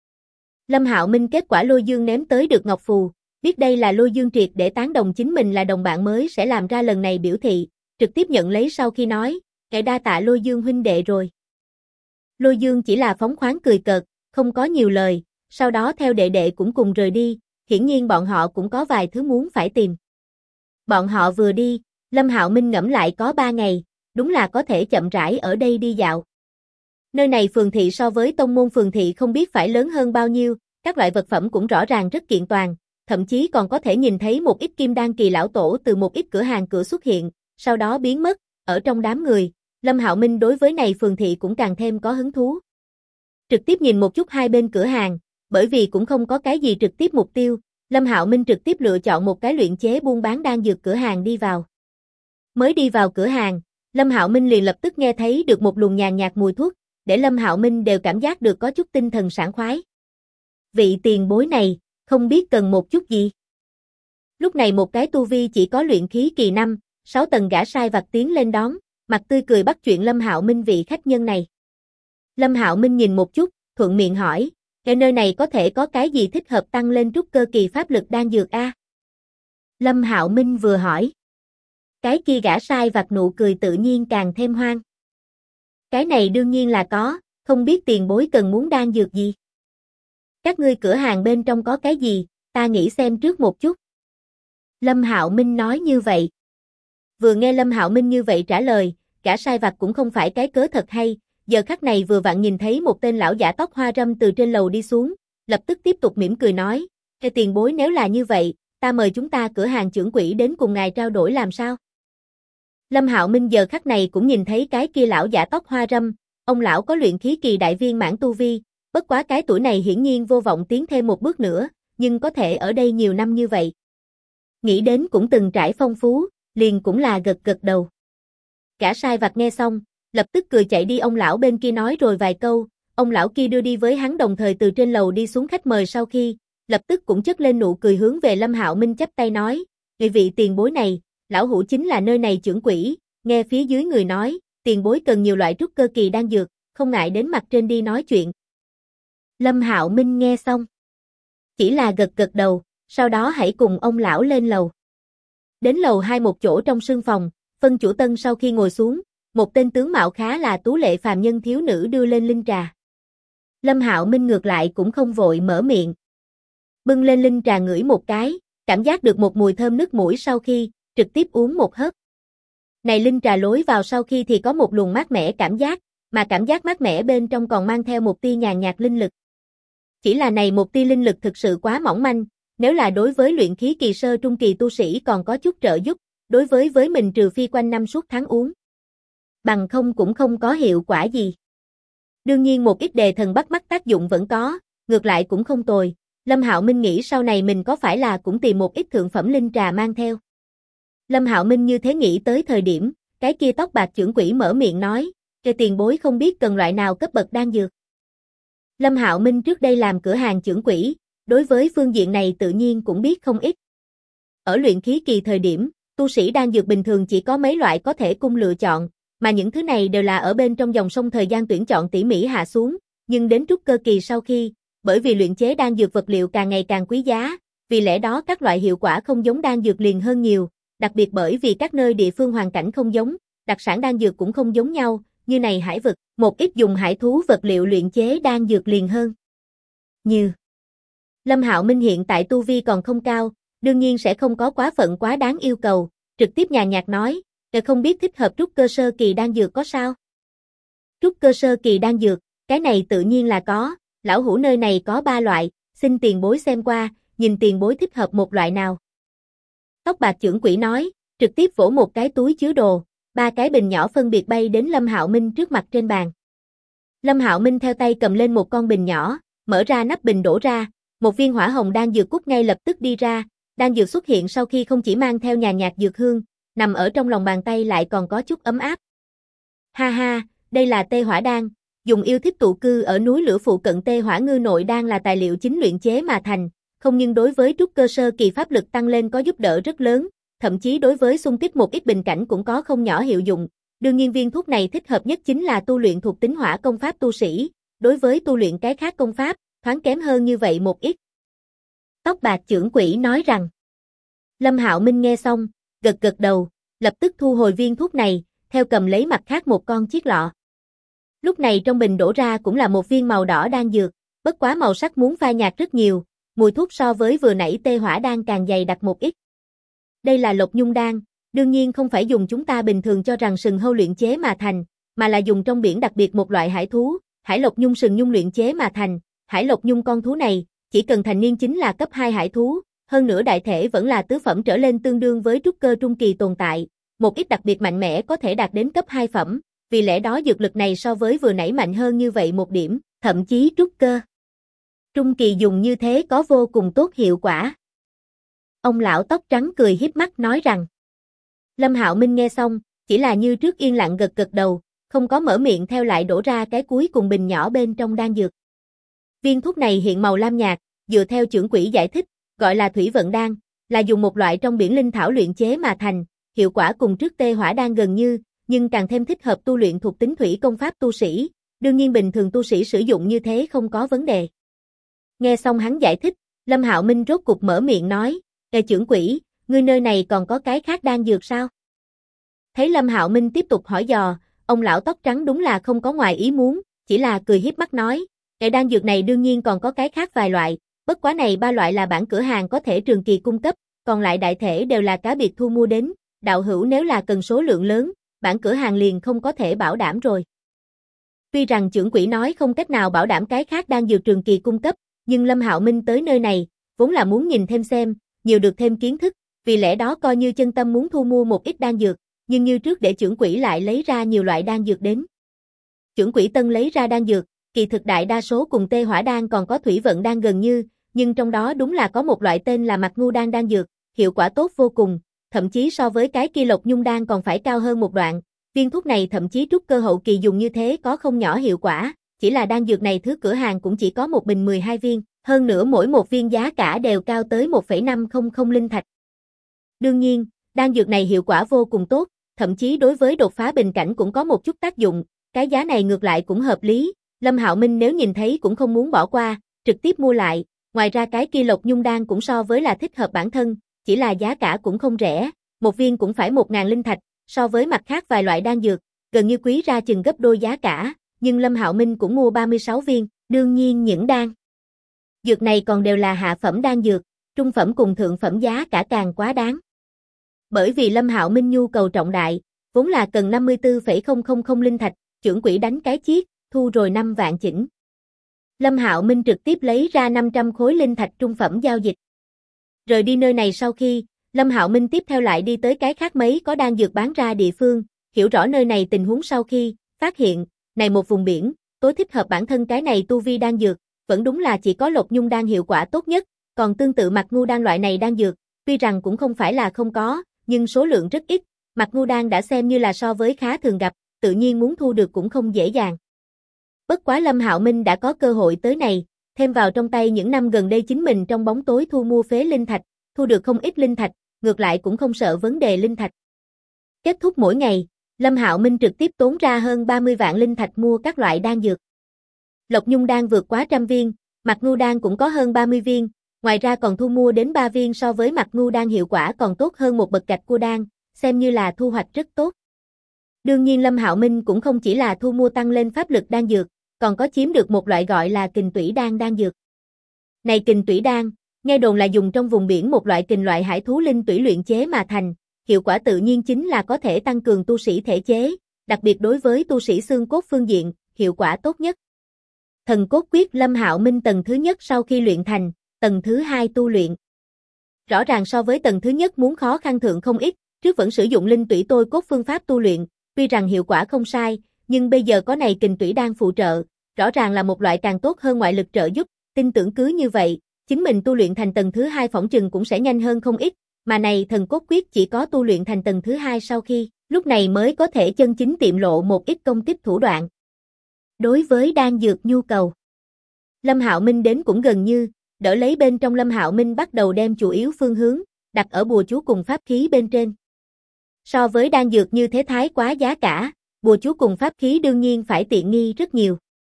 Lâm Hạo Minh kết quả Lôi Dương ném tới được ngọc phù, biết đây là Lôi Dương triệt để tán đồng chính mình là đồng bạn mới sẽ làm ra lần này biểu thị, trực tiếp nhận lấy sau khi nói, kẻ đa tạ Lôi Dương huynh đệ rồi. Lôi Dương chỉ là phóng khoáng cười cợt, không có nhiều lời, sau đó theo đệ đệ cũng cùng rời đi, hiển nhiên bọn họ cũng có vài thứ muốn phải tìm. Bọn họ vừa đi, Lâm Hạo Minh ngẫm lại có 3 ngày, đúng là có thể chậm rãi ở đây đi dạo. Nơi này phường thị so với tông môn phường thị không biết phải lớn hơn bao nhiêu, các loại vật phẩm cũng rõ ràng rất kiện toàn, thậm chí còn có thể nhìn thấy một ít kim đan kỳ lão tổ từ một ít cửa hàng cửa xuất hiện, sau đó biến mất, ở trong đám người, Lâm Hạo Minh đối với này phường thị cũng càng thêm có hứng thú. Trực tiếp nhìn một chút hai bên cửa hàng, bởi vì cũng không có cái gì trực tiếp mục tiêu, Lâm Hạo Minh trực tiếp lựa chọn một cái luyện chế buôn bán đan dược cửa hàng đi vào. Mới đi vào cửa hàng, Lâm Hạo Minh liền lập tức nghe thấy được một luồng nhàn nhạt mùi thuốc, để Lâm Hạo Minh đều cảm giác được có chút tinh thần sảng khoái. Vị tiền bối này, không biết cần một chút gì. Lúc này một cái tu vi chỉ có luyện khí kỳ 5, 6 tầng gã sai vặt tiến lên đón, mặt tươi cười bắt chuyện Lâm Hạo Minh vị khách nhân này. Lâm Hạo Minh nhìn một chút, thuận miệng hỏi, cái nơi này có thể có cái gì thích hợp tăng lên trúc cơ kỳ pháp lực đan dược a? Lâm Hạo Minh vừa hỏi. Cái kia gã sai vặt nụ cười tự nhiên càng thêm hoang. Cái này đương nhiên là có, không biết tiền bối cần muốn đan dược gì. Các ngươi cửa hàng bên trong có cái gì, ta nghĩ xem trước một chút. Lâm Hạo Minh nói như vậy. Vừa nghe Lâm Hạo Minh như vậy trả lời, gã sai vặt cũng không phải cái cớ thật hay, giờ khắc này vừa vặn nhìn thấy một tên lão giả tóc hoa râm từ trên lầu đi xuống, lập tức tiếp tục mỉm cười nói, tiền bối nếu là như vậy, ta mời chúng ta cửa hàng trưởng quỹ đến cùng ngài trao đổi làm sao? Lâm Hạo Minh giờ khắc này cũng nhìn thấy cái kia lão giả tóc hoa râm, ông lão có luyện khí kỳ đại viên mãn tu vi, bất quá cái tuổi này hiển nhiên vô vọng tiến thêm một bước nữa, nhưng có thể ở đây nhiều năm như vậy. Nghĩ đến cũng từng trải phong phú, liền cũng là gật gật đầu. Gã sai vặt nghe xong, lập tức cười chạy đi ông lão bên kia nói rồi vài câu, ông lão kia đưa đi với hắn đồng thời từ trên lầu đi xuống khách mời sau khi, lập tức cũng chất lên nụ cười hướng về Lâm Hạo Minh chắp tay nói, vị tiền bối này, lão hữu chính là nơi này trưởng quỹ, nghe phía dưới người nói, tiền bối cần nhiều loại trúc cơ kỳ đan dược, không ngại đến mặt trên đi nói chuyện. Lâm Hạo Minh nghe xong, chỉ là gật gật đầu, sau đó hãy cùng ông lão lên lầu. Đến lầu 2 một chỗ trong sương phòng, phân chủ tân sau khi ngồi xuống, một tên tướng mạo khá là tú lệ phàm nhân thiếu nữ đưa lên linh trà. Lâm Hạo Minh ngược lại cũng không vội mở miệng. Bưng lên linh trà ngửi một cái, cảm giác được một mùi thơm nức mũi sau khi, trực tiếp uống một hớp. Này linh trà lối vào sau khi thì có một luồng mát mẻ cảm giác, mà cảm giác mát mẻ bên trong còn mang theo một tia nhàn nhạt linh lực. Chỉ là này một tia linh lực thực sự quá mỏng manh, nếu là đối với luyện khí kỳ sơ trung kỳ tu sĩ còn có chút trợ giúp, đối với mình trừ phi quanh năm suốt tháng uống. Bằng không cũng không có hiệu quả gì. Đương nhiên một ít đề thần bắt mắt tác dụng vẫn có, ngược lại cũng không tồi. Lâm Hạo Minh nghĩ sau này mình có phải là cũng tìm một ít thượng phẩm linh trà mang theo. Lâm Hạo Minh như thế nghĩ tới thời điểm, cái kia tóc bạc trưởng quỹ mở miệng nói, "Kẻ tiền bối không biết cần loại nào cấp bậc đan dược." Lâm Hạo Minh trước đây làm cửa hàng chưởng quỹ, đối với phương diện này tự nhiên cũng biết không ít. Ở luyện khí kỳ thời điểm, tu sĩ đan dược bình thường chỉ có mấy loại có thể cung lựa chọn, mà những thứ này đều là ở bên trong dòng sông thời gian tuyển chọn tỉ mỉ hạ xuống, nhưng đến trúc cơ kỳ sau khi, bởi vì luyện chế đan dược vật liệu càng ngày càng quý giá, vì lẽ đó các loại hiệu quả không giống đan dược liền hơn nhiều, đặc biệt bởi vì các nơi địa phương hoàn cảnh không giống, đặc sản đan dược cũng không giống nhau, như này hải vực, một ít dùng hải thú vật liệu luyện chế đan dược liền hơn. Như Lâm Hạo Minh hiện tại tu vi còn không cao, đương nhiên sẽ không có quá phận quá đáng yêu cầu, trực tiếp nhàn nhạt nói, không biết thích hợp trúc cơ sơ kỳ đan dược có sao? Trúc cơ sơ kỳ đan dược, cái này tự nhiên là có, lão hủ nơi này có 3 loại, xin tiền bối xem qua, nhìn tiền bối thích hợp một loại nào. Tóc bạc chưởng quỹ nói, trực tiếp vỗ một cái túi chứa đồ, 3 cái bình nhỏ phân biệt bay đến Lâm Hạo Minh trước mặt trên bàn. Lâm Hạo Minh theo tay cầm lên một con bình nhỏ, mở ra nắp bình đổ ra, một viên hỏa hồng đan dược cút ngay lập tức đi ra, đan dược xuất hiện sau khi không chỉ mang theo nhàn nhạt dược hương, nằm ở trong lòng bàn tay lại còn có chút ấm áp. Ha ha, đây là tê hỏa đan, dùng yêu thích tụ cư ở núi lửa phụ cận tê hỏa ngư nội đan là tài liệu chính luyện chế mà thành, không nhưng đối với trúc cơ sơ kỳ pháp lực tăng lên có giúp đỡ rất lớn, thậm chí đối với xung kích một ít bình cảnh cũng có không nhỏ hiệu dụng. Đương nhiên viên thuốc này thích hợp nhất chính là tu luyện thuộc tính hỏa công pháp tu sĩ, đối với tu luyện cái khác công pháp, thoáng kém hơn như vậy một ít. Tóc bạc chưởng quỹ nói rằng. Lâm Hạo Minh nghe xong, gật gật đầu, lập tức thu hồi viên thuốc này, theo cầm lấy mặt khác một con chiếc lọ. Lúc này trong bình đổ ra cũng là một viên màu đỏ đan dược, bất quá màu sắc muốn phai nhạt rất nhiều, mùi thuốc so với vừa nãy tê hỏa đan càng dày đặc một ít. Đây là lộc nhung đan, đương nhiên không phải dùng chúng ta bình thường cho rằng sừng hâu luyện chế mà thành, mà là dùng trong biển đặc biệt một loại hải thú, hải lộc nhung sừng nhung luyện chế mà thành. Hải lộc nhung con thú này, chỉ cần thành niên chính là cấp 2 hải thú, hơn nữa đại thể vẫn là tứ phẩm trở lên tương đương với trúc cơ trung kỳ tồn tại, một ít đặc biệt mạnh mẽ có thể đạt đến cấp 2 phẩm, vì lẽ đó dược lực này so với vừa nãy mạnh hơn như vậy một điểm, thậm chí trúc cơ trung kỳ dùng như thế có vô cùng tốt hiệu quả. Ông lão tóc trắng cười híp mắt nói rằng. Lâm Hạo Minh nghe xong, chỉ là như trước yên lặng gật gật đầu, không có mở miệng theo lại đổ ra cái cuối cùng bình nhỏ bên trong đan dược. Viên thuốc này hiện màu lam nhạt, dựa theo chưởng quỹ giải thích, gọi là thủy vận đan, là dùng một loại trong biển linh thảo luyện chế mà thành, hiệu quả cùng trước tê hỏa đan gần như, nhưng càng thêm thích hợp tu luyện thuộc tính thủy công pháp tu sĩ, đương nhiên bình thường tu sĩ sử dụng như thế không có vấn đề. Nghe xong hắn giải thích, Lâm Hạo Minh rốt cục mở miệng nói, chưởng quỹ, ngươi nơi này còn có cái khác đan dược sao? Thấy Lâm Hạo Minh tiếp tục hỏi dò, ông lão tóc trắng đúng là không có ngoài ý muốn, chỉ là cười híp mắt nói, đan dược này đương nhiên còn có cái khác vài loại, bất quá này 3 loại là bản cửa hàng có thể trường kỳ cung cấp, còn lại đại thể đều là cá biệt thu mua đến, đạo hữu nếu là cần số lượng lớn, bản cửa hàng liền không có thể bảo đảm rồi. Tuy rằng chưởng quỹ nói không cách nào bảo đảm cái khác đan dược trường kỳ cung cấp, nhưng Lâm Hạo Minh tới nơi này, vốn là muốn nhìn thêm xem, nhiều được thêm kiến thức, vì lẽ đó coi như chân tâm muốn thu mua một ít đan dược, nhưng như trước để chưởng quỹ lại lấy ra nhiều loại đan dược đến. Chưởng quỹ tân lấy ra đan dược, kỳ thực đại đa số cùng tê hỏa đan còn có thủy vận đan gần như, nhưng trong đó đúng là có một loại tên là mạc ngu đan đan dược, hiệu quả tốt vô cùng, thậm chí so với cái kia lộc nhung đan còn phải cao hơn một đoạn. Viên thuốc này thậm chí trúc cơ hậu kỳ dùng như thế có không nhỏ hiệu quả, chỉ là đan dược này thứ cửa hàng cũng chỉ có một bình 12 viên, hơn nữa mỗi một viên giá cả đều cao tới 1,500 linh thạch. Đương nhiên, đan dược này hiệu quả vô cùng tốt, thậm chí đối với đột phá bình cảnh cũng có một chút tác dụng, cái giá này ngược lại cũng hợp lý, Lâm Hạo Minh nếu nhìn thấy cũng không muốn bỏ qua, trực tiếp mua lại, ngoài ra cái kia lộc nhung đan cũng so với là thích hợp bản thân, chỉ là giá cả cũng không rẻ, một viên cũng phải 1.000 linh thạch, so với mặt khác vài loại đan dược, gần như quý ra chừng gấp đôi giá cả, nhưng Lâm Hạo Minh cũng mua 36 viên, đương nhiên những đan dược này còn đều là hạ phẩm đan dược, trung phẩm cùng thượng phẩm giá cả càng quá đáng. Bởi vì Lâm Hạo Minh nhu cầu trọng đại, vốn là cần 54,000 linh thạch, chưởng quỹ đánh cái chiết, thu rồi 5 vạn chỉnh. Lâm Hạo Minh trực tiếp lấy ra 500 khối linh thạch trung phẩm giao dịch. Rời đi nơi này sau khi, Lâm Hạo Minh tiếp theo lại đi tới cái khác mấy có đan dược bán ra địa phương, hiểu rõ nơi này tình huống sau khi, phát hiện, này một vùng biển, tối thích hợp bản thân cái này tu vi đan dược, vẫn đúng là chỉ có lộc nhung đan hiệu quả tốt nhất, còn tương tự mạc ngu đan loại này đan dược, tuy rằng cũng không phải là không có, nhưng số lượng rất ít, mạc ngu đan đã xem như là so với khá thường gặp, tự nhiên muốn thu được cũng không dễ dàng. Bất quá Lâm Hạo Minh đã có cơ hội tới này, thêm vào trong tay những năm gần đây chính mình trong bóng tối thu mua phế linh thạch, thu được không ít linh thạch, ngược lại cũng không sợ vấn đề linh thạch. Kết thúc mỗi ngày, Lâm Hạo Minh trực tiếp tốn ra hơn 30 vạn linh thạch mua các loại đan dược. Lộc Nhung đan vượt quá 100 viên, Mạc Ngưu đan cũng có hơn 30 viên, ngoài ra còn thu mua đến 3 viên so với Mạc Ngưu đan hiệu quả còn tốt hơn một bậc gạch cua đan, xem như là thu hoạch rất tốt. Đương nhiên Lâm Hạo Minh cũng không chỉ là thu mua tăng lên pháp lực đan dược, còn có chiếm được một loại gọi là kình tủy đan đan dược. Này kình tủy đan, nghe đồn là dùng trong vùng biển một loại kình loại hải thú linh tủy luyện chế mà thành, hiệu quả tự nhiên chính là có thể tăng cường tu sĩ thể chế, đặc biệt đối với tu sĩ xương cốt phương diện, hiệu quả tốt nhất. Thần cốt quyết Lâm Hạo Minh tầng thứ nhất sau khi luyện thành, tầng thứ hai tu luyện. Rõ ràng so với tầng thứ nhất muốn khó khăn thượng không ít, trước vẫn sử dụng linh tủy tôi cốt phương pháp tu luyện, tuy rằng hiệu quả không sai, nhưng bây giờ có này kình tủy đan phụ trợ, rõ ràng là một loại càng tốt hơn ngoại lực trợ giúp, tin tưởng cứ như vậy, chính mình tu luyện thành tầng thứ hai phỏng chừng cũng sẽ nhanh hơn không ít, mà này thần cốt quyết chỉ có tu luyện thành tầng thứ hai sau khi, lúc này mới có thể chân chính tiệm lộ một ít công kích thủ đoạn. Đối với đan dược nhu cầu, Lâm Hạo Minh đến cũng gần như, đỡ lấy bên trong Lâm Hạo Minh bắt đầu đem chủ yếu phương hướng, đặt ở bùa chú cùng pháp khí bên trên. So với đan dược như thế thái quá giá cả, bùa chú cùng pháp khí đương nhiên phải tiện nghi rất nhiều.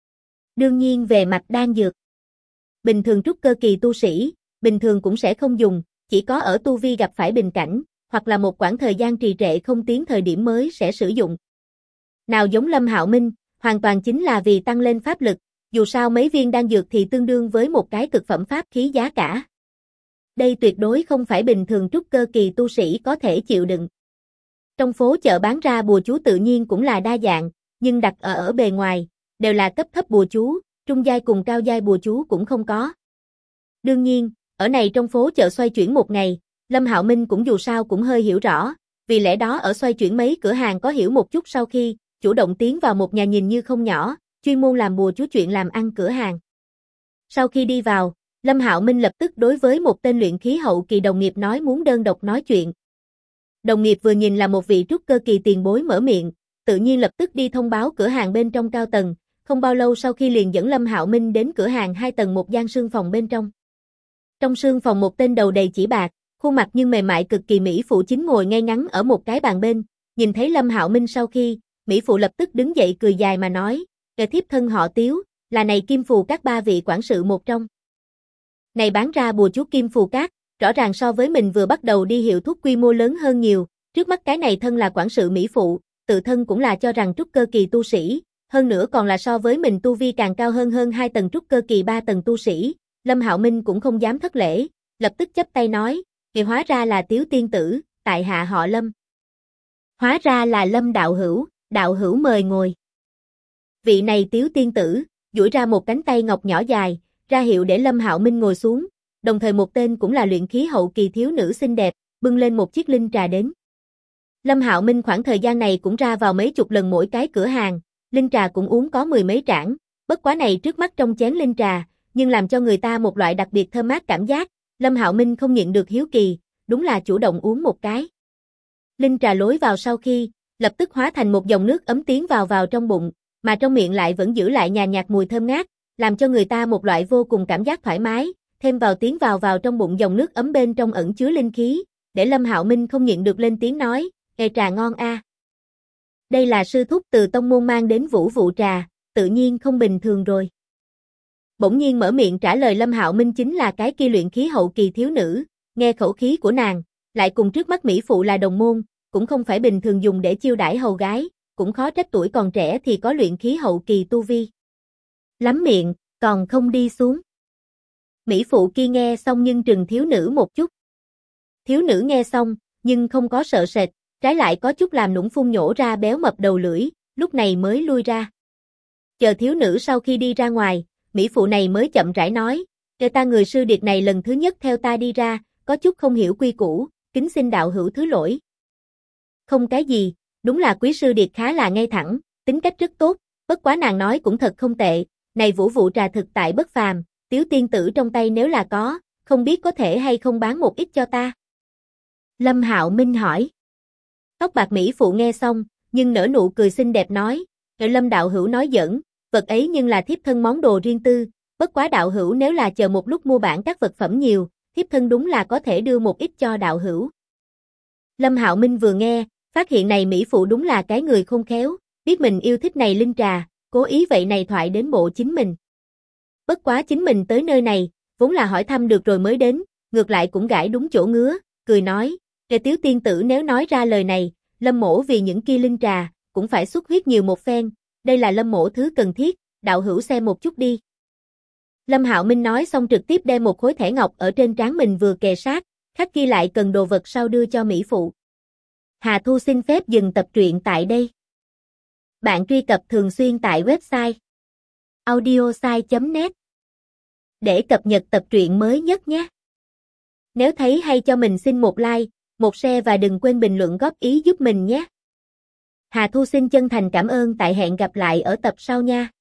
Đương nhiên về mặt đan dược, bình thường trúc cơ kỳ tu sĩ, bình thường cũng sẽ không dùng, chỉ có ở tu vi gặp phải bình cảnh, hoặc là một quãng thời gian trì trệ không tiến thời điểm mới sẽ sử dụng. Nào giống Lâm Hạo Minh, hoàn toàn chính là vì tăng lên pháp lực, dù sao mấy viên đan dược thì tương đương với một cái cực phẩm pháp khí giá cả. Đây tuyệt đối không phải bình thường trúc cơ kỳ tu sĩ có thể chịu đựng. Trong phố chợ bán ra bùa chú tự nhiên cũng là đa dạng, nhưng đặt ở bề ngoài, đều là cấp thấp bùa chú, trung giai cùng cao giai bùa chú cũng không có. Đương nhiên, ở này trong phố chợ xoay chuyển một ngày, Lâm Hạo Minh cũng dù sao cũng hơi hiểu rõ, vì lẽ đó ở xoay chuyển mấy cửa hàng có hiểu một chút sau khi, chủ động tiến vào một nhà nhìn như không nhỏ, chuyên môn làm bùa chú chuyện làm ăn cửa hàng. Sau khi đi vào, Lâm Hạo Minh lập tức đối với một tên luyện khí hậu kỳ đồng nghiệp nói muốn đơn độc nói chuyện. Đồng nghiệp vừa nhìn là một vị trúc cơ kỳ tiền bối mở miệng, tự nhiên lập tức đi thông báo cửa hàng bên trong cao tầng, không bao lâu sau khi liền dẫn Lâm Hạo Minh đến cửa hàng 2 tầng một gian sương phòng bên trong. Trong sương phòng một tên đầu đầy chỉ bạc, khuôn mặt nhưng mềm mại cực kỳ mỹ phụ chính ngồi ngay ngắn ở một cái bàn bên, nhìn thấy Lâm Hạo Minh sau khi, mỹ phụ lập tức đứng dậy cười dài mà nói, "Kẻ thiếp thân họ Tiếu, là này Kim Phù Các 3 vị quản sự một trong." Này bán ra bùa chú Kim Phù Các, rõ ràng so với mình vừa bắt đầu đi hiệu thuốc quy mô lớn hơn nhiều, trước mắt cái này thân là quản sự mỹ phụ, tự thân cũng là cho rằng trúc cơ kỳ tu sĩ, hơn nữa còn là so với mình tu vi càng cao hơn 2 tầng trúc cơ kỳ 3 tầng tu sĩ, Lâm Hạo Minh cũng không dám thất lễ, lập tức chắp tay nói, "Thì hóa ra là Tiếu tiên tử, tại hạ họ Lâm." "Hóa ra là Lâm đạo hữu mời ngồi." Vị này Tiếu tiên tử, duỗi ra một cánh tay ngọc nhỏ dài, ra hiệu để Lâm Hạo Minh ngồi xuống, đồng thời một tên cũng là luyện khí hậu kỳ thiếu nữ xinh đẹp, bưng lên một chiếc linh trà đến. Lâm Hạo Minh khoảng thời gian này cũng ra vào mấy chục lần mỗi cái cửa hàng, linh trà cũng uống có 10 mấy trảng, bất quá này trước mắt trong chén linh trà, nhưng làm cho người ta một loại đặc biệt thơm mát cảm giác, Lâm Hạo Minh không nhịn được hiếu kỳ, đúng là chủ động uống một cái. Linh trà lối vào sau khi, lập tức hóa thành một dòng nước ấm tiến vào trong bụng, mà trong miệng lại vẫn giữ lại nhàn nhạt mùi thơm ngát, làm cho người ta một loại vô cùng cảm giác thoải mái, thêm vào tiến vào trong bụng dòng nước ấm bên trong ẩn chứa linh khí, để Lâm Hạo Minh không nhịn được lên tiếng nói, "Ê trà ngon a." Đây là sư thúc từ tông môn mang đến Vũ Vụ trà, tự nhiên không bình thường rồi. Bỗng nhiên mở miệng trả lời Lâm Hạo Minh chính là cái kia luyện khí hậu kỳ thiếu nữ, nghe khẩu khí của nàng, lại cùng trước mắt mỹ phụ là đồng môn, cũng không phải bình thường dùng để chiêu đãi hầu gái, cũng khó trách tuổi còn trẻ thì có luyện khí hậu kỳ tu vi. Lắm miệng, còn không đi xuống. Mỹ phụ kia nghe xong nhưng trừng thiếu nữ một chút. Thiếu nữ nghe xong, nhưng không có sợ sệt, trái lại có chút làm nũng phun nhổ ra béo mập đầu lưỡi, lúc này mới lui ra. Chờ thiếu nữ sau khi đi ra ngoài, mỹ phụ này mới chậm rãi nói, "Kể ta người sư điệt này lần thứ nhất theo ta đi ra, có chút không hiểu quy củ, kính xin đạo hữu thứ lỗi." "Không cái gì, đúng là quý sư điệt khá là ngay thẳng, tính cách rất tốt, bất quá nàng nói cũng thật không tệ, này Vũ Vụ trà thực tại bất phàm, Tiếu tiên tử trong tay nếu là có, không biết có thể hay không bán một ít cho ta?" Lâm Hạo Minh hỏi. Tóc bạc mỹ phụ nghe xong, nhưng nở nụ cười xinh đẹp nói, "Lâm đạo hữu nói giỡn, vật ấy nhưng là thiếp thân món đồ riêng tư, bất quá đạo hữu nếu là chờ một lúc mua bản các vật phẩm nhiều, thiếp thân đúng là có thể đưa một ít cho đạo hữu. Lâm Hạo Minh vừa nghe, phát hiện này mỹ phụ đúng là cái người khôn khéo, biết mình yêu thích này linh trà, cố ý vậy này thoại đến bộ chính mình. Bất quá chính mình tới nơi này, vốn là hỏi thăm được rồi mới đến, ngược lại cũng gãi đúng chỗ ngứa, cười nói, Kề Tiếu tiên tử nếu nói ra lời này, Lâm mỗ vì những kia linh trà, cũng phải xuất huyết nhiều một phen, đây là Lâm mỗ thứ cần thiết, đạo hữu xem một chút đi. Lâm Hạo Minh nói xong trực tiếp đem một khối thẻ ngọc ở trên trán mình vừa kề sát, khắc ghi lại cần đồ vật sau đưa cho mỹ phụ. Hà Thu xin phép dừng tập truyện tại đây. Bạn truy cập thường xuyên tại website audiosai.net để cập nhật tập truyện mới nhất nhé. Nếu thấy hay cho mình xin một like, một share và đừng quên bình luận góp ý giúp mình nhé. Hà Thu xin chân thành cảm ơn, tại hẹn gặp lại ở tập sau nha.